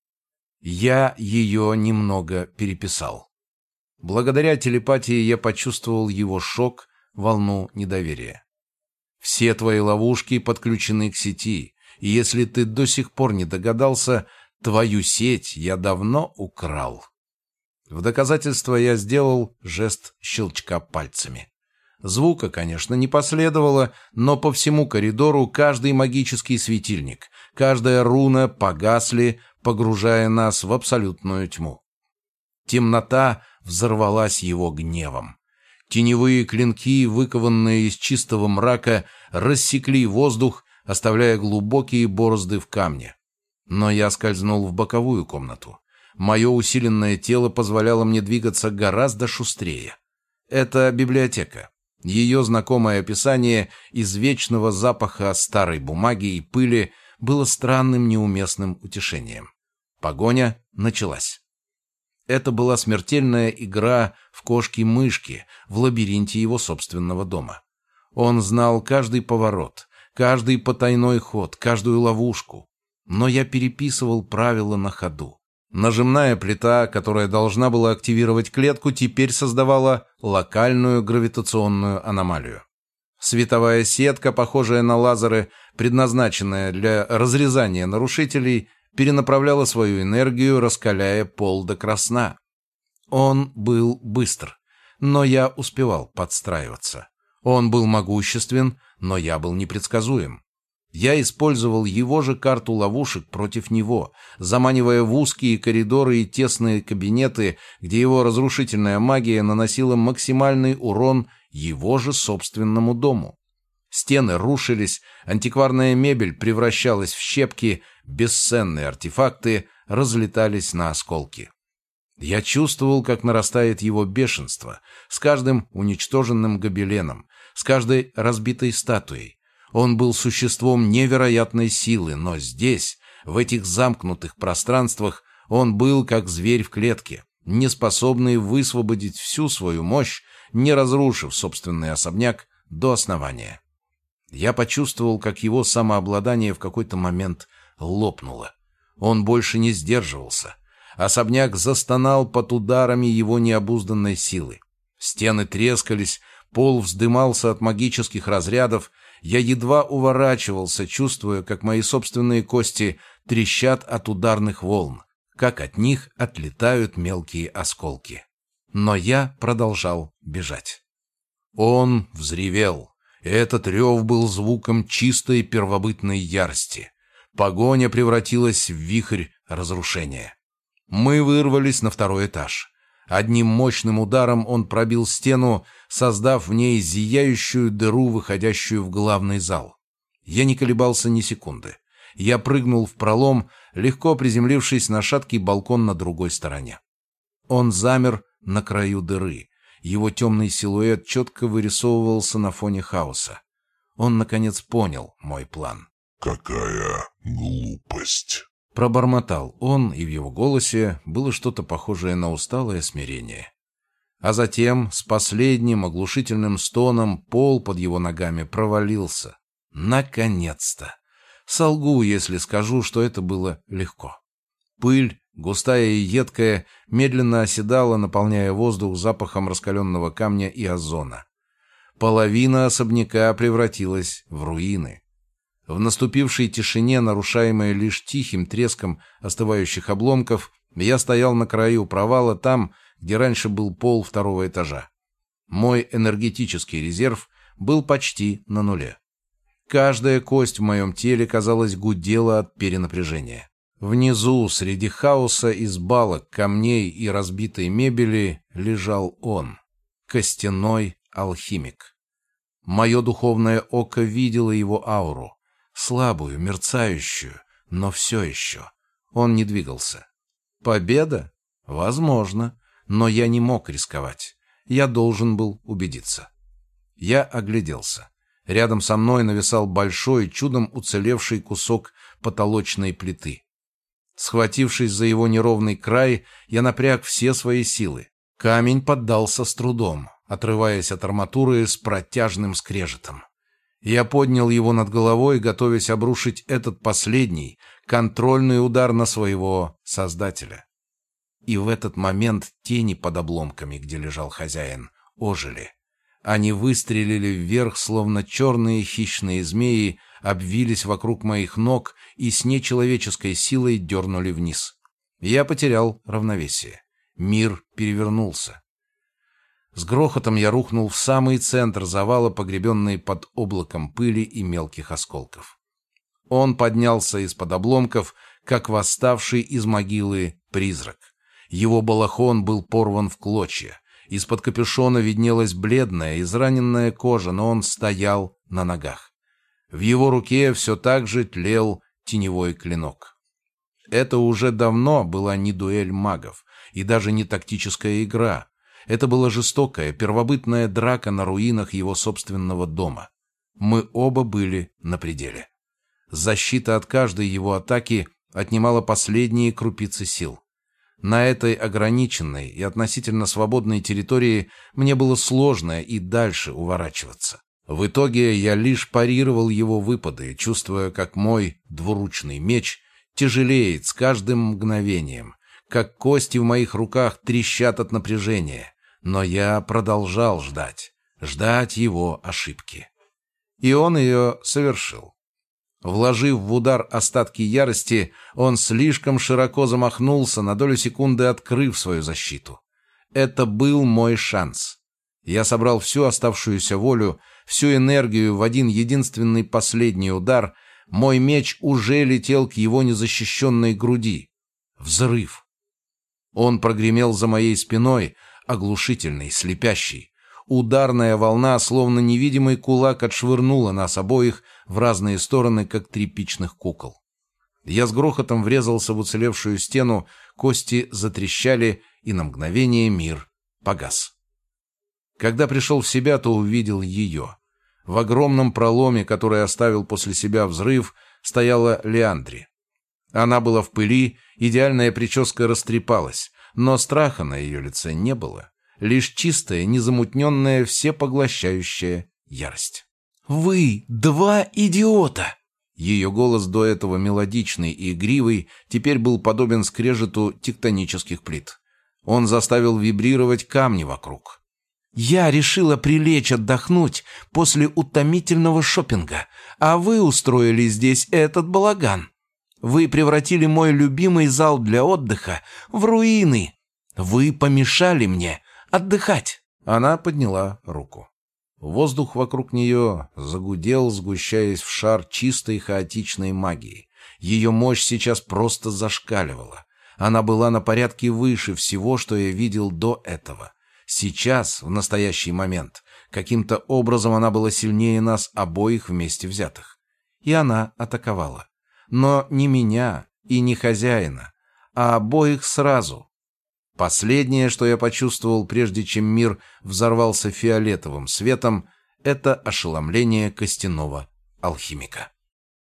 A: Я ее немного переписал. Благодаря телепатии я почувствовал его шок, волну недоверия. Все твои ловушки подключены к сети, и если ты до сих пор не догадался, твою сеть я давно украл. В доказательство я сделал жест щелчка пальцами. Звука, конечно, не последовало, но по всему коридору каждый магический светильник, каждая руна погасли, погружая нас в абсолютную тьму. Темнота взорвалась его гневом. Теневые клинки, выкованные из чистого мрака, рассекли воздух, оставляя глубокие борозды в камне. Но я скользнул в боковую комнату. Мое усиленное тело позволяло мне двигаться гораздо шустрее. Это библиотека. Ее знакомое описание из вечного запаха старой бумаги и пыли было странным неуместным утешением. Погоня началась. Это была смертельная игра в кошки-мышки в лабиринте его собственного дома. Он знал каждый поворот, каждый потайной ход, каждую ловушку. Но я переписывал правила на ходу. Нажимная плита, которая должна была активировать клетку, теперь создавала локальную гравитационную аномалию. Световая сетка, похожая на лазеры, предназначенная для разрезания нарушителей, перенаправляла свою энергию, раскаляя пол до красна. Он был быстр, но я успевал подстраиваться. Он был могуществен, но я был непредсказуем. Я использовал его же карту ловушек против него, заманивая в узкие коридоры и тесные кабинеты, где его разрушительная магия наносила максимальный урон его же собственному дому. Стены рушились, антикварная мебель превращалась в щепки, бесценные артефакты разлетались на осколки. Я чувствовал, как нарастает его бешенство с каждым уничтоженным гобеленом, с каждой разбитой статуей. Он был существом невероятной силы, но здесь, в этих замкнутых пространствах, он был как зверь в клетке, не способный высвободить всю свою мощь, не разрушив собственный особняк до основания. Я почувствовал, как его самообладание в какой-то момент лопнуло. Он больше не сдерживался. Особняк застонал под ударами его необузданной силы. Стены трескались, пол вздымался от магических разрядов. Я едва уворачивался, чувствуя, как мои собственные кости трещат от ударных волн, как от них отлетают мелкие осколки. Но я продолжал бежать. Он взревел. Этот рев был звуком чистой первобытной ярости. Погоня превратилась в вихрь разрушения. Мы вырвались на второй этаж. Одним мощным ударом он пробил стену, создав в ней зияющую дыру, выходящую в главный зал. Я не колебался ни секунды. Я прыгнул в пролом, легко приземлившись на шаткий балкон на другой стороне. Он замер на краю дыры. Его темный силуэт четко вырисовывался на фоне хаоса. Он, наконец, понял мой план.
C: «Какая глупость!»
A: Пробормотал он, и в его голосе было что-то похожее на усталое смирение. А затем, с последним оглушительным стоном, пол под его ногами провалился. Наконец-то! Солгу, если скажу, что это было легко. Пыль, густая и едкая, медленно оседала, наполняя воздух запахом раскаленного камня и озона. Половина особняка превратилась в руины. В наступившей тишине, нарушаемой лишь тихим треском остывающих обломков, я стоял на краю провала там, где раньше был пол второго этажа. Мой энергетический резерв был почти на нуле. Каждая кость в моем теле, казалось, гудела от перенапряжения. Внизу, среди хаоса из балок, камней и разбитой мебели, лежал он, костяной алхимик. Мое духовное око видело его ауру, слабую, мерцающую, но все еще. Он не двигался. Победа? Возможно, но я не мог рисковать. Я должен был убедиться. Я огляделся. Рядом со мной нависал большой, чудом уцелевший кусок потолочной плиты. Схватившись за его неровный край, я напряг все свои силы. Камень поддался с трудом, отрываясь от арматуры с протяжным скрежетом. Я поднял его над головой, готовясь обрушить этот последний, контрольный удар на своего создателя. И в этот момент тени под обломками, где лежал хозяин, ожили. Они выстрелили вверх, словно черные хищные змеи, обвились вокруг моих ног и с нечеловеческой силой дернули вниз. Я потерял равновесие. Мир перевернулся. С грохотом я рухнул в самый центр завала, погребенный под облаком пыли и мелких осколков. Он поднялся из-под обломков, как восставший из могилы призрак. Его балахон был порван в клочья. Из-под капюшона виднелась бледная, израненная кожа, но он стоял на ногах. В его руке все так же тлел теневой клинок. Это уже давно была не дуэль магов и даже не тактическая игра. Это была жестокая, первобытная драка на руинах его собственного дома. Мы оба были на пределе. Защита от каждой его атаки отнимала последние крупицы сил. На этой ограниченной и относительно свободной территории мне было сложно и дальше уворачиваться. В итоге я лишь парировал его выпады, чувствуя, как мой двуручный меч тяжелеет с каждым мгновением, как кости в моих руках трещат от напряжения. Но я продолжал ждать его ошибки. И он ее совершил. Вложив в удар остатки ярости, он слишком широко замахнулся, на долю секунды открыв свою защиту. Это был мой шанс. Я собрал всю оставшуюся волю, всю энергию в один единственный последний удар. Мой меч уже летел к его незащищенной груди. Взрыв. Он прогремел за моей спиной, оглушительный, слепящий. Ударная волна, словно невидимый кулак, отшвырнула нас обоих в разные стороны, как тряпичных кукол. Я с грохотом врезался в уцелевшую стену, кости затрещали, и на мгновение мир погас. Когда пришел в себя, то увидел ее. В огромном проломе, который оставил после себя взрыв, стояла Леандри. Она была в пыли, идеальная прическа растрепалась, но страха на ее лице не было. Лишь чистая, незамутненная, всепоглощающая ярость. «Вы два идиота!» Ее голос, до этого мелодичный и игривый, теперь был подобен скрежету тектонических плит. Он заставил вибрировать камни вокруг. «Я решила прилечь отдохнуть после утомительного шопинга, а вы устроили здесь этот балаган. Вы превратили мой любимый зал для отдыха в руины. Вы помешали мне отдыхать!» Она подняла руку. Воздух вокруг нее загудел, сгущаясь в шар чистой хаотичной магии. Ее мощь сейчас просто зашкаливала. Она была на порядке выше всего, что я видел до этого. Сейчас, в настоящий момент, каким-то образом она была сильнее нас обоих вместе взятых. И она атаковала. Но не меня и не хозяина, а обоих сразу. Последнее, что я почувствовал, прежде чем мир взорвался фиолетовым светом, это ошеломление костяного алхимика.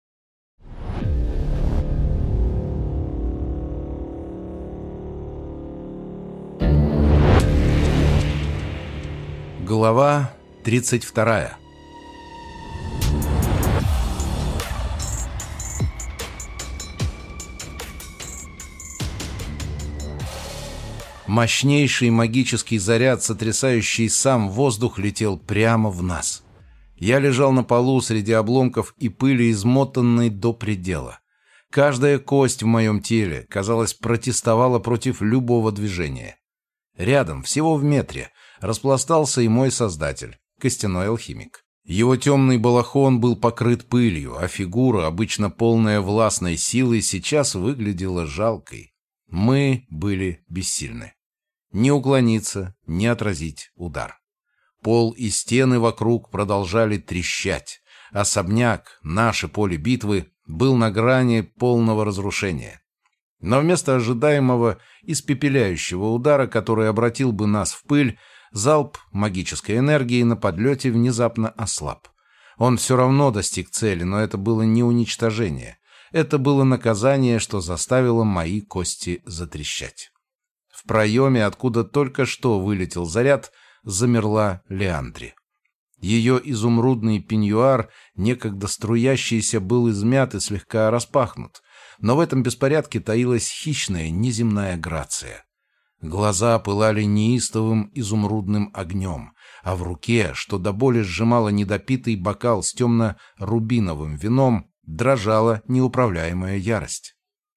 A: Глава 32. Мощнейший магический заряд, сотрясающий сам воздух, летел прямо в нас. Я лежал на полу среди обломков и пыли, измотанной до предела. Каждая кость в моем теле, казалось, протестовала против любого движения. Рядом, всего в метре, распластался и мой создатель, костяной алхимик. Его темный балахон был покрыт пылью, а фигура, обычно полная властной силы, сейчас выглядела жалкой. Мы были бессильны. Не уклониться, не отразить удар. Пол и стены вокруг продолжали трещать. Особняк, наше поле битвы, был на грани полного разрушения. Но вместо ожидаемого испепеляющего удара, который обратил бы нас в пыль, залп магической энергии на подлете внезапно ослаб. Он все равно достиг цели, но это было не уничтожение. Это было наказание, что заставило мои кости затрещать. В проеме, откуда только что вылетел заряд, замерла Леандри. Ее изумрудный пеньюар, некогда струящийся, был измят и слегка распахнут, но в этом беспорядке таилась хищная неземная грация. Глаза пылали неистовым изумрудным огнем, а в руке, что до боли сжимала недопитый бокал с темно-рубиновым вином, дрожала неуправляемая ярость.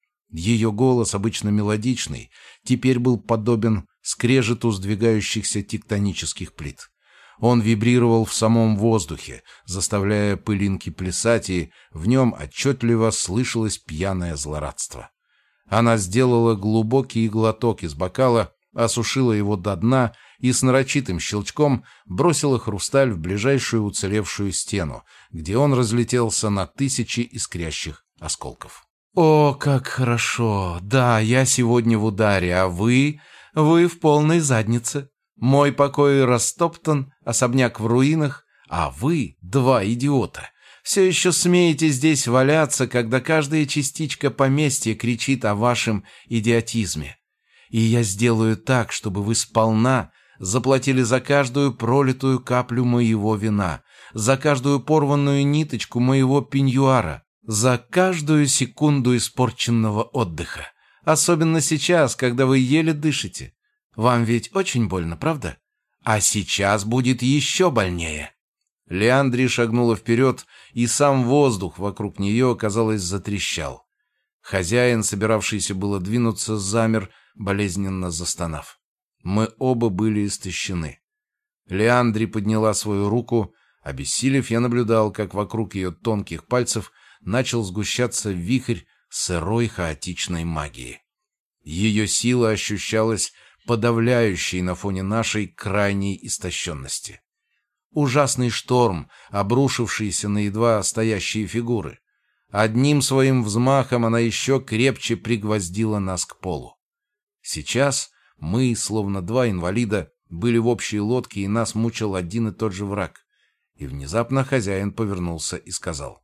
A: Ее голос, обычно мелодичный, теперь был подобен скрежету сдвигающихся тектонических плит. Он вибрировал в самом воздухе, заставляя пылинки плясать, и в нем отчетливо слышалось пьяное злорадство. Она сделала глубокий глоток из бокала, осушила его до дна и с нарочитым щелчком бросила хрусталь в ближайшую уцелевшую стену, где он разлетелся на тысячи искрящих осколков. «О, как хорошо! Да, я сегодня в ударе, а вы в полной заднице. Мой покой растоптан, особняк в руинах, а вы, два идиота, все еще смеете здесь валяться, когда каждая частичка поместья кричит о вашем идиотизме. И я сделаю так, чтобы вы сполна заплатили за каждую пролитую каплю моего вина, за каждую порванную ниточку моего пеньюара, за каждую секунду испорченного отдыха. Особенно сейчас, когда вы еле дышите. Вам ведь очень больно, правда? А сейчас будет еще больнее». Леандри шагнула вперед, и сам воздух вокруг нее, казалось, затрещал. Хозяин, собиравшийся было двинуться, замер, болезненно застонав. Мы оба были истощены. Леандри подняла свою руку. Обессилев, я наблюдал, как вокруг ее тонких пальцев начал сгущаться вихрь сырой хаотичной магии. Ее сила ощущалась подавляющей на фоне нашей крайней истощенности. Ужасный шторм, обрушившийся на едва стоящие фигуры. Одним своим взмахом она еще крепче пригвоздила нас к полу. Сейчас мы, словно два инвалида, были в общей лодке, и нас мучил один и тот же враг. И внезапно хозяин повернулся и сказал: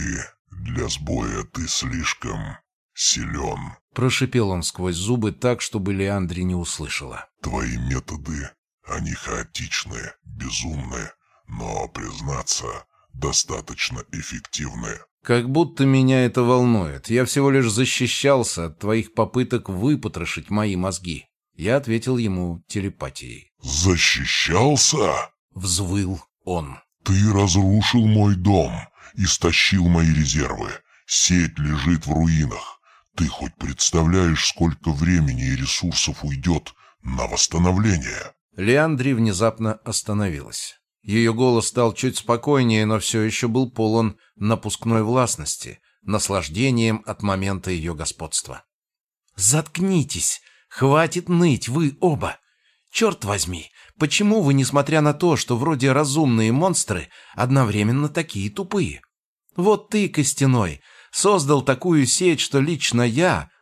C: Для сбоя ты слишком силен.
A: Прошипел он сквозь зубы так, чтобы Леандри не услышала.
C: Твои методы, они хаотичные, безумные, но, признаться, достаточно эффективные.
A: Как будто меня это волнует. Я всего лишь защищался от твоих попыток выпотрошить мои мозги. Я ответил ему телепатией.
C: Защищался?
A: Взвыл он.
C: Ты разрушил мой дом, истощил мои резервы. Сеть лежит в руинах. Ты хоть представляешь, сколько времени и ресурсов уйдет на восстановление?
A: Леандри внезапно остановилась. Ее голос стал чуть спокойнее, но все еще был полон напускной властности, наслаждением от момента ее господства. «Заткнитесь! Хватит ныть, вы оба! Черт возьми, почему вы, несмотря на то, что вроде разумные монстры, одновременно такие тупые? Вот ты, Костяной, создал такую сеть, что лично я,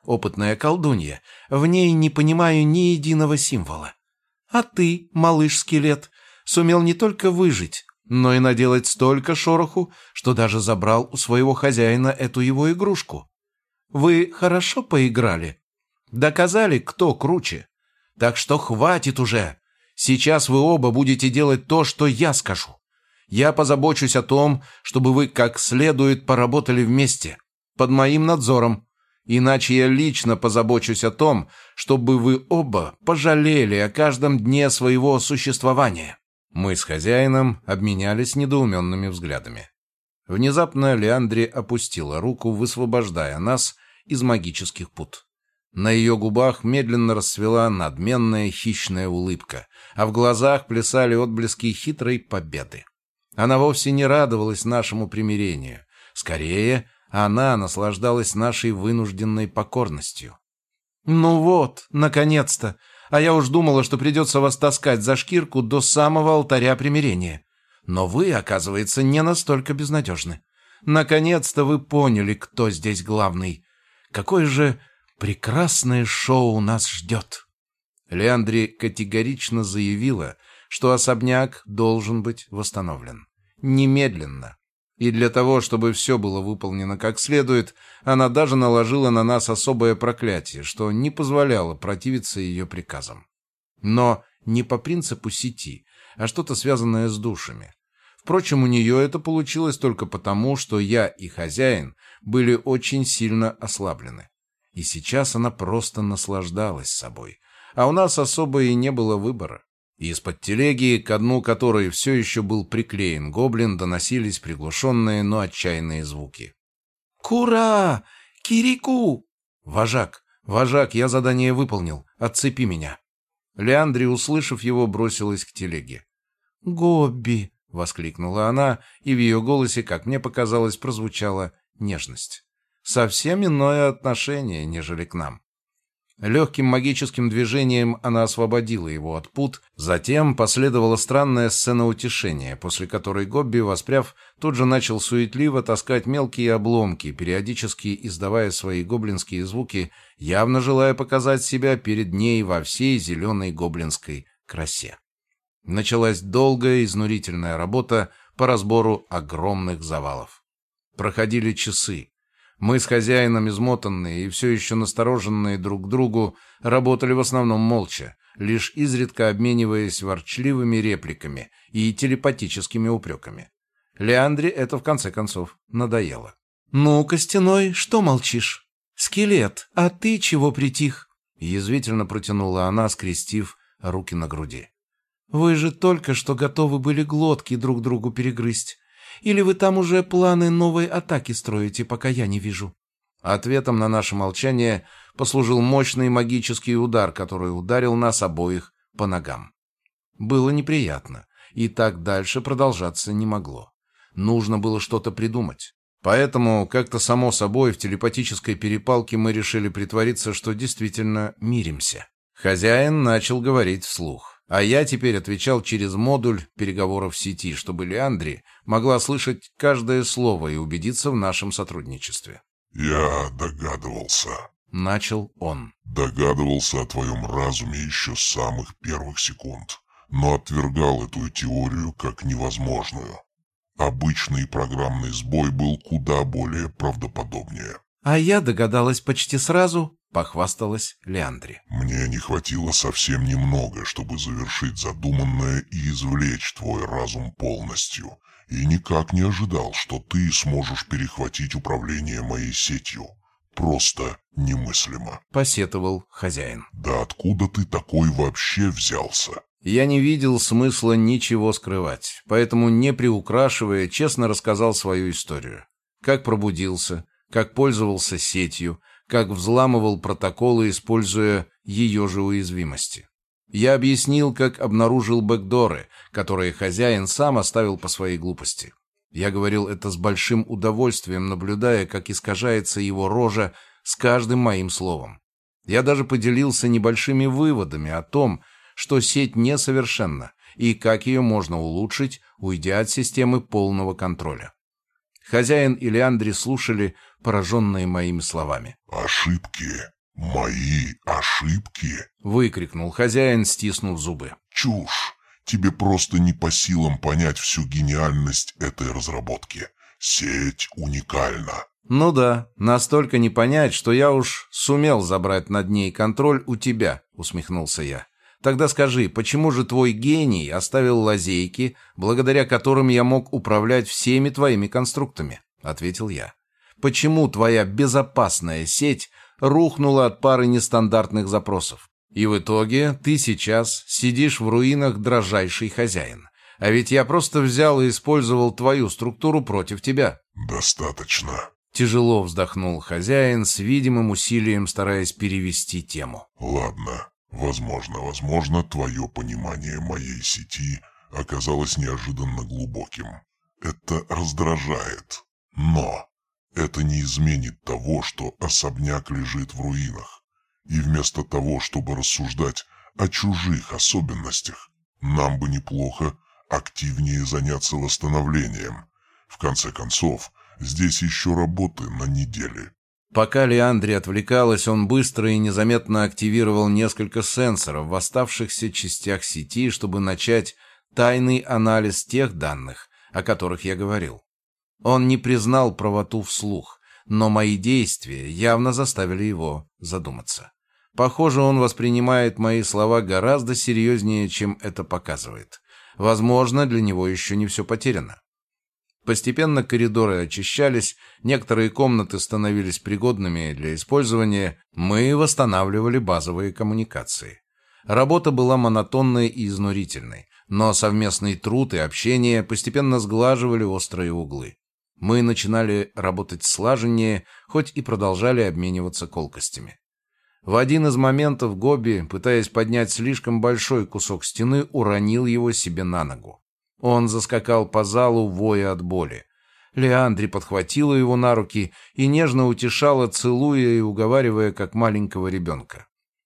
A: опытная колдунья, в ней не понимаю ни единого символа. А ты, малыш-скелет, сумел не только выжить, но и наделать столько шороху, что даже забрал у своего хозяина эту его игрушку. Вы хорошо поиграли? Доказали, кто круче. Так что хватит уже. Сейчас вы оба будете делать то, что я скажу. Я позабочусь о том, чтобы вы как следует поработали вместе, под моим надзором. Иначе я лично позабочусь о том, чтобы вы оба пожалели о каждом дне своего существования». Мы с хозяином обменялись недоуменными взглядами. Внезапно Леандри опустила руку, высвобождая нас из магических пут. На ее губах медленно расцвела надменная хищная улыбка, а в глазах плясали отблески хитрой победы. Она вовсе не радовалась нашему примирению. Скорее, она наслаждалась нашей вынужденной покорностью. «Ну вот, наконец-то! А я уж думала, что придется вас таскать за шкирку до самого алтаря примирения. Но вы, оказывается, не настолько безнадежны. Наконец-то вы поняли, кто здесь главный. Какое же прекрасное шоу нас ждет!» Леандри категорично заявила, что особняк должен быть восстановлен. Немедленно. И для того, чтобы все было выполнено как следует, она даже наложила на нас особое проклятие, что не позволяло противиться ее приказам. Но не по принципу сети, а что-то связанное с душами. Впрочем, у нее это получилось только потому, что я и хозяин были очень сильно ослаблены. И сейчас она просто наслаждалась собой, а у нас особо и не было выбора. Из-под телеги, к дну которой все еще был приклеен гоблин, доносились приглушенные, но отчаянные звуки. «Кура! Кирику!» «Вожак! Вожак, я задание выполнил. Отцепи меня!» Леандри, услышав его, бросилась к телеге. «Гобби!» — воскликнула она, и в ее голосе, как мне показалось, прозвучала нежность. Совсем иное отношение, нежели к нам. Легким магическим движением она освободила его от пут, затем последовала странная сцена утешения, после которой Гобби, воспряв, тут же начал суетливо таскать мелкие обломки, периодически издавая свои гоблинские звуки, явно желая показать себя перед ней во всей зеленой гоблинской красе. Началась долгая изнурительная работа по разбору огромных завалов. Проходили часы. Мы с хозяином, измотанные и все еще настороженные друг к другу, работали в основном молча, лишь изредка обмениваясь ворчливыми репликами и телепатическими упреками. Леандре это, в конце концов, надоело. «Ну, Костяной, что молчишь? Скелет, а ты чего притих?» Язвительно протянула она, скрестив руки на груди. «Вы же только что готовы были глотки друг другу перегрызть. Или вы там уже планы новой атаки строите, пока я не вижу?» Ответом на наше молчание послужил мощный магический удар, который ударил нас обоих по ногам. Было неприятно, и так дальше продолжаться не могло. Нужно было что-то придумать. Поэтому, как-то само собой, в телепатической перепалке мы решили притвориться, что действительно миримся. Хозяин начал говорить вслух. А я теперь отвечал через модуль переговоров в сети, чтобы Леандри могла слышать каждое слово и убедиться в нашем сотрудничестве.
C: «Я догадывался»,
A: — начал он.
C: «Догадывался о твоем разуме еще с самых первых секунд, но отвергал эту теорию как невозможную. Обычный программный сбой был куда более правдоподобнее».
A: «А я догадалась почти сразу», — похвасталась Леандри.
C: «Мне не хватило совсем немного, чтобы завершить задуманное и извлечь твой разум полностью, и никак не ожидал, что ты сможешь перехватить управление моей сетью. Просто немыслимо», —
A: посетовал хозяин.
C: «Да откуда ты такой вообще взялся?»
A: Я не видел смысла ничего скрывать, поэтому, не приукрашивая, честно рассказал свою историю. Как пробудился, как пользовался сетью, как взламывал протоколы, используя ее же уязвимости. Я объяснил, как обнаружил бэкдоры, которые хозяин сам оставил по своей глупости. Я говорил это с большим удовольствием, наблюдая, как искажается его рожа с каждым моим словом. Я даже поделился небольшими выводами о том, что сеть несовершенна и как ее можно улучшить, уйдя от системы полного контроля. Хозяин и Леандри слушали, пораженные моими словами.
C: «Ошибки «Мои ошибки?» —
A: выкрикнул хозяин, стиснув зубы.
C: «Чушь! Тебе просто не по силам понять всю гениальность этой разработки. Сеть уникальна».
A: «Ну да, настолько не понять, что я уж сумел забрать над ней контроль у тебя», — усмехнулся я. «Тогда скажи, почему же твой гений оставил лазейки, благодаря которым я мог управлять всеми твоими конструктами?» — ответил я. «Почему твоя безопасная сеть рухнула от пары нестандартных запросов? И в итоге ты сейчас сидишь в руинах, дрожайший хозяин. А ведь я просто взял и использовал твою структуру против тебя».
C: «Достаточно».
A: Тяжело вздохнул хозяин, с видимым усилием стараясь перевести тему.
C: «Ладно, возможно, твое понимание моей сети оказалось неожиданно глубоким. Это раздражает. Но это не изменит того, что особняк лежит в руинах. И вместо того, чтобы рассуждать о чужих особенностях, нам бы неплохо активнее заняться восстановлением. В конце концов, здесь еще работы на неделе».
A: Пока Леандри отвлекалась, он быстро и незаметно активировал несколько сенсоров в оставшихся частях сети, чтобы начать тайный анализ тех данных, о которых я говорил. Он не признал правоту вслух, но мои действия явно заставили его задуматься. Похоже, он воспринимает мои слова гораздо серьезнее, чем это показывает. Возможно, для него еще не все потеряно. Постепенно коридоры очищались, некоторые комнаты становились пригодными для использования, мы восстанавливали базовые коммуникации. Работа была монотонной и изнурительной, но совместный труд и общение постепенно сглаживали острые углы. Мы начинали работать слаженнее, хоть и продолжали обмениваться колкостями. В один из моментов Гоби, пытаясь поднять слишком большой кусок стены, уронил его себе на ногу. Он заскакал по залу, воя от боли. Леандри подхватила его на руки и нежно утешала, целуя и уговаривая, как маленького ребенка.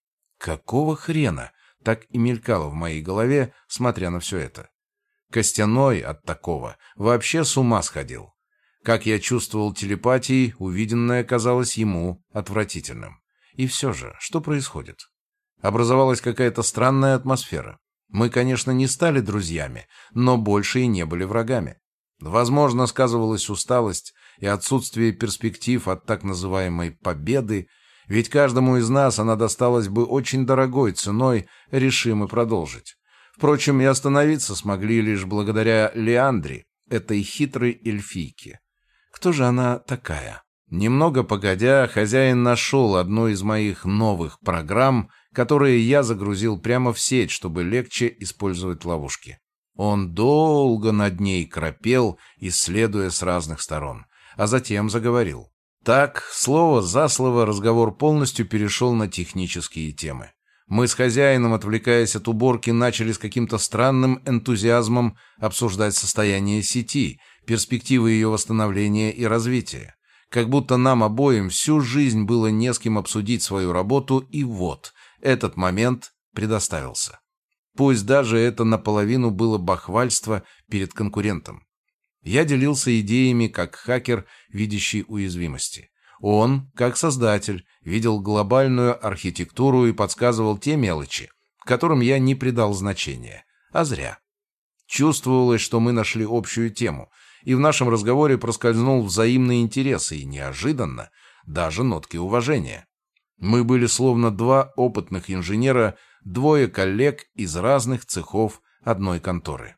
A: Какого хрена? Так и мелькало в моей голове, смотря на все это. Костяной от такого вообще с ума сходил. Как я чувствовал телепатией, увиденное казалось ему отвратительным. И все же, что происходит? Образовалась какая-то странная атмосфера. Мы, конечно, не стали друзьями, но больше и не были врагами. Возможно, сказывалась усталость и отсутствие перспектив от так называемой «победы», ведь каждому из нас она досталась бы очень дорогой ценой, решим и продолжить. Впрочем, и остановиться смогли лишь благодаря Леандри, этой хитрой эльфийке. Кто же она такая? Немного погодя, хозяин нашел одну из моих новых программ, которые я загрузил прямо в сеть, чтобы легче использовать ловушки. Он долго над ней корпел, исследуя с разных сторон, а затем заговорил. Так, слово за слово, разговор полностью перешел на технические темы. Мы с хозяином, отвлекаясь от уборки, начали с каким-то странным энтузиазмом обсуждать состояние сети, перспективы ее восстановления и развития. Как будто нам обоим всю жизнь было не с кем обсудить свою работу, и вот, этот момент предоставился. Пусть даже это наполовину было бахвальство перед конкурентом. Я делился идеями как хакер, видящий уязвимости. Он, как создатель, видел глобальную архитектуру и подсказывал те мелочи, которым я не придал значения, а зря. Чувствовалось, что мы нашли общую тему, и в нашем разговоре проскользнул взаимный интерес и, неожиданно, даже нотки уважения. Мы были словно два опытных инженера, двое коллег из разных цехов одной конторы.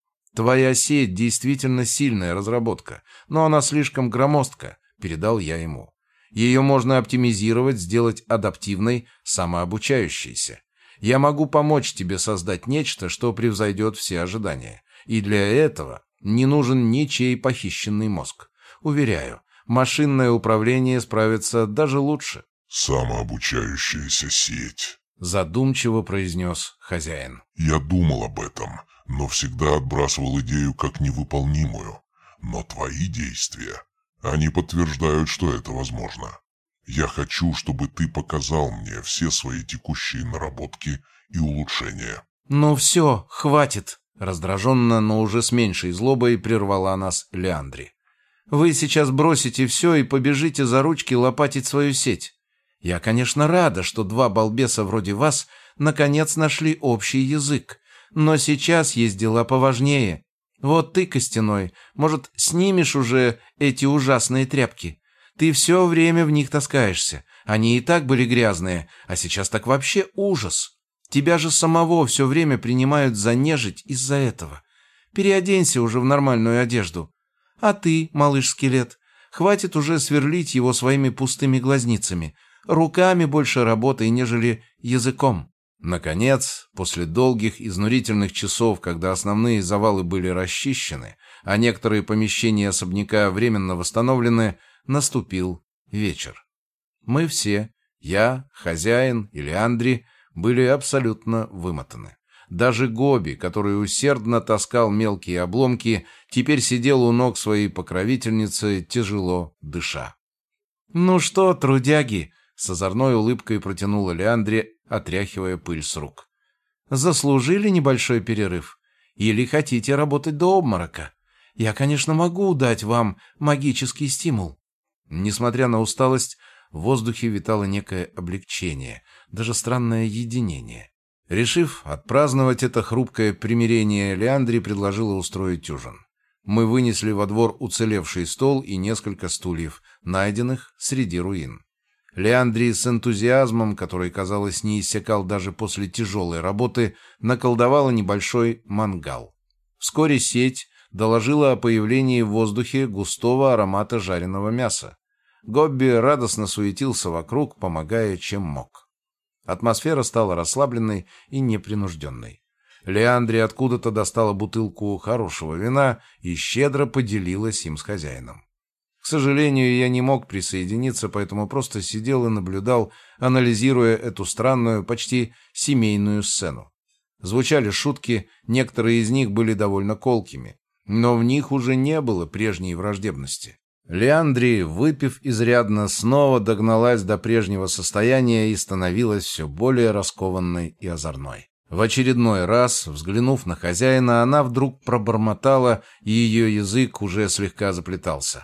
A: «Твоя сеть действительно сильная разработка, но она слишком громоздка», — передал я ему. «Ее можно оптимизировать, сделать адаптивной, самообучающейся. Я могу помочь тебе создать нечто, что превзойдет все ожидания. И для этого не нужен ничей похищенный мозг. Уверяю, машинное управление справится даже лучше».
C: «Самообучающаяся сеть», —
A: задумчиво произнес хозяин.
C: «Я думал об этом, но всегда отбрасывал идею как невыполнимую. Но твои действия, они подтверждают, что это возможно. Я хочу, чтобы ты показал мне все свои текущие наработки и улучшения».
A: «Ну все, хватит», — раздраженно, но уже с меньшей злобой прервала нас Леандри. «Вы сейчас бросите все и побежите за ручки лопатить свою сеть. Я, конечно, рада, что два балбеса вроде вас наконец нашли общий язык, но сейчас есть дела поважнее. Вот ты, Костяной, может, снимешь уже эти ужасные тряпки? Ты все время в них таскаешься. Они и так были грязные, а сейчас так вообще ужас. Тебя же самого все время принимают за нежить из-за этого. Переоденься уже в нормальную одежду. А ты, малыш-скелет, хватит уже сверлить его своими пустыми глазницами. Руками больше работай, нежели языком». Наконец, после долгих изнурительных часов, когда основные завалы были расчищены, а некоторые помещения особняка временно восстановлены, наступил вечер. Мы все, я, хозяин и Леандри, были абсолютно вымотаны. Даже Гоби, который усердно таскал мелкие обломки, теперь сидел у ног своей покровительницы, тяжело дыша. «Ну что, трудяги?» — с озорной улыбкой протянула Леандри, отряхивая пыль с рук. «Заслужили небольшой перерыв? Или хотите работать до обморока? Я, конечно, могу дать вам магический стимул». Несмотря на усталость, в воздухе витало некое облегчение, даже странное единение. Решив отпраздновать это хрупкое примирение, Леандри предложила устроить ужин. Мы вынесли во двор уцелевший стол и несколько стульев, найденных среди руин. Леандри с энтузиазмом, который, казалось, не иссякал даже после тяжелой работы, наколдовала небольшой мангал. Вскоре сеть доложила о появлении в воздухе густого аромата жареного мяса. Гобби радостно суетился вокруг, помогая чем мог. Атмосфера стала расслабленной и непринужденной. Леандри откуда-то достала бутылку хорошего вина и щедро поделилась им с хозяином. К сожалению, я не мог присоединиться, поэтому просто сидел и наблюдал, анализируя эту странную, почти семейную сцену. Звучали шутки, некоторые из них были довольно колкими, но в них уже не было прежней враждебности. Леандри, выпив изрядно, снова догналась до прежнего состояния и становилась все более раскованной и озорной. В очередной раз, взглянув на хозяина, она вдруг пробормотала, и ее язык уже слегка заплетался.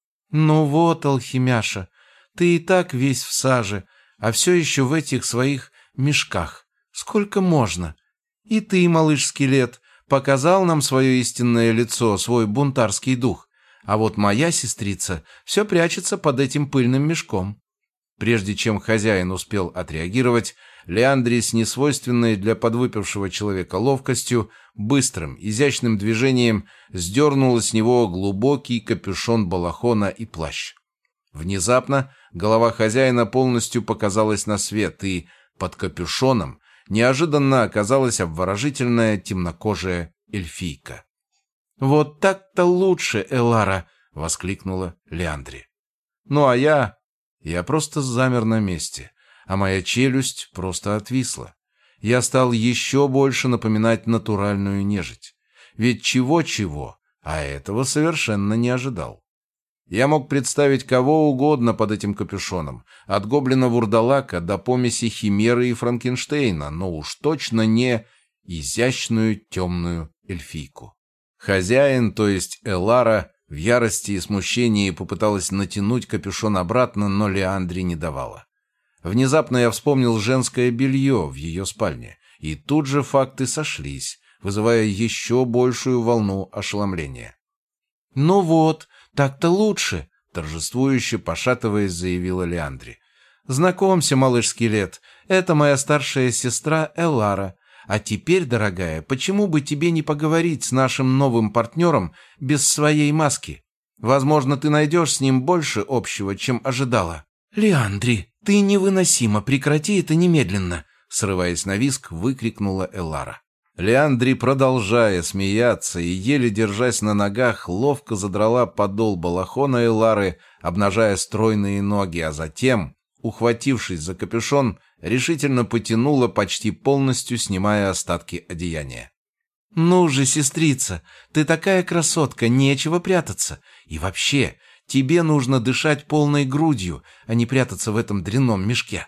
A: «Ну вот, алхимяша, ты и так весь в саже, а все еще в этих своих мешках. Сколько можно? И ты, малыш-скелет, показал нам свое истинное лицо, свой бунтарский дух. А вот моя сестрица все прячется под этим пыльным мешком». Прежде чем хозяин успел отреагировать, Леандри с несвойственной для подвыпившего человека ловкостью, быстрым, изящным движением сдернула с него глубокий капюшон балахона и плащ. Внезапно голова хозяина полностью показалась на свет, и под капюшоном неожиданно оказалась обворожительная темнокожая эльфийка. «Вот так-то лучше, Элара!» — воскликнула Леандри. Ну а я просто замер на месте, а моя челюсть просто отвисла. Я стал еще больше напоминать натуральную нежить. Ведь чего-чего, а этого совершенно не ожидал. Я мог представить кого угодно под этим капюшоном, от гоблина-вурдалака до помеси Химеры и Франкенштейна, но уж точно не изящную темную эльфийку. Хозяин, то есть Элара, в ярости и смущении попыталась натянуть капюшон обратно, но Леандри не давала. Внезапно я вспомнил женское белье в ее спальне, и тут же факты сошлись, вызывая еще большую волну ошеломления. «Ну вот, так-то лучше», — торжествующе пошатываясь, заявила Леандри. «Знакомься, малыш-скелет, это моя старшая сестра Элара. А теперь, дорогая, почему бы тебе не поговорить с нашим новым партнером без своей маски? Возможно, ты найдешь с ним больше общего, чем ожидала». «Леандри, ты невыносима, прекрати это немедленно!» Срываясь на визг, выкрикнула Элара. Леандри, продолжая смеяться и еле держась на ногах, ловко задрала подол балахона Элары, обнажая стройные ноги, а затем, ухватившись за капюшон, решительно потянула, почти полностью снимая остатки одеяния. «Ну же, сестрица, ты такая красотка, нечего прятаться. И вообще, тебе нужно дышать полной грудью, а не прятаться в этом дрянном мешке».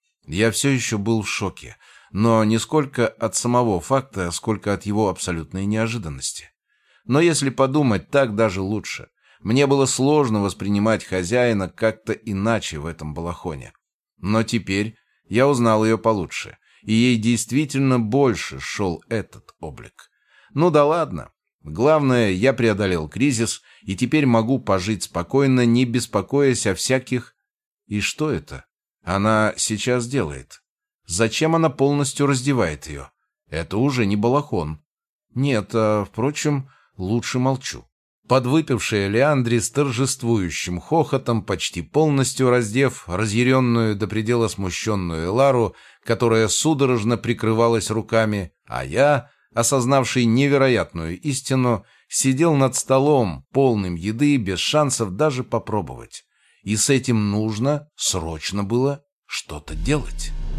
A: Я все еще был в шоке, но не сколько от самого факта, сколько от его абсолютной неожиданности. Но если подумать, так даже лучше. Мне было сложно воспринимать хозяина как-то иначе в этом балахоне. Но теперь я узнал ее получше, и ей действительно больше шел этот облик. Ну да ладно. Главное, я преодолел кризис, и теперь могу пожить спокойно, не беспокоясь о всяких... И что это она сейчас делает? Зачем она полностью раздевает ее? Это уже не балахон. Нет, впрочем, лучше молчу. Подвыпившая Леандри с торжествующим хохотом, почти полностью раздев разъяренную до предела смущенную Элару, которая судорожно прикрывалась руками, а я, осознавший невероятную истину, сидел над столом, полным еды, без шансов даже попробовать. И с этим нужно срочно было что-то делать.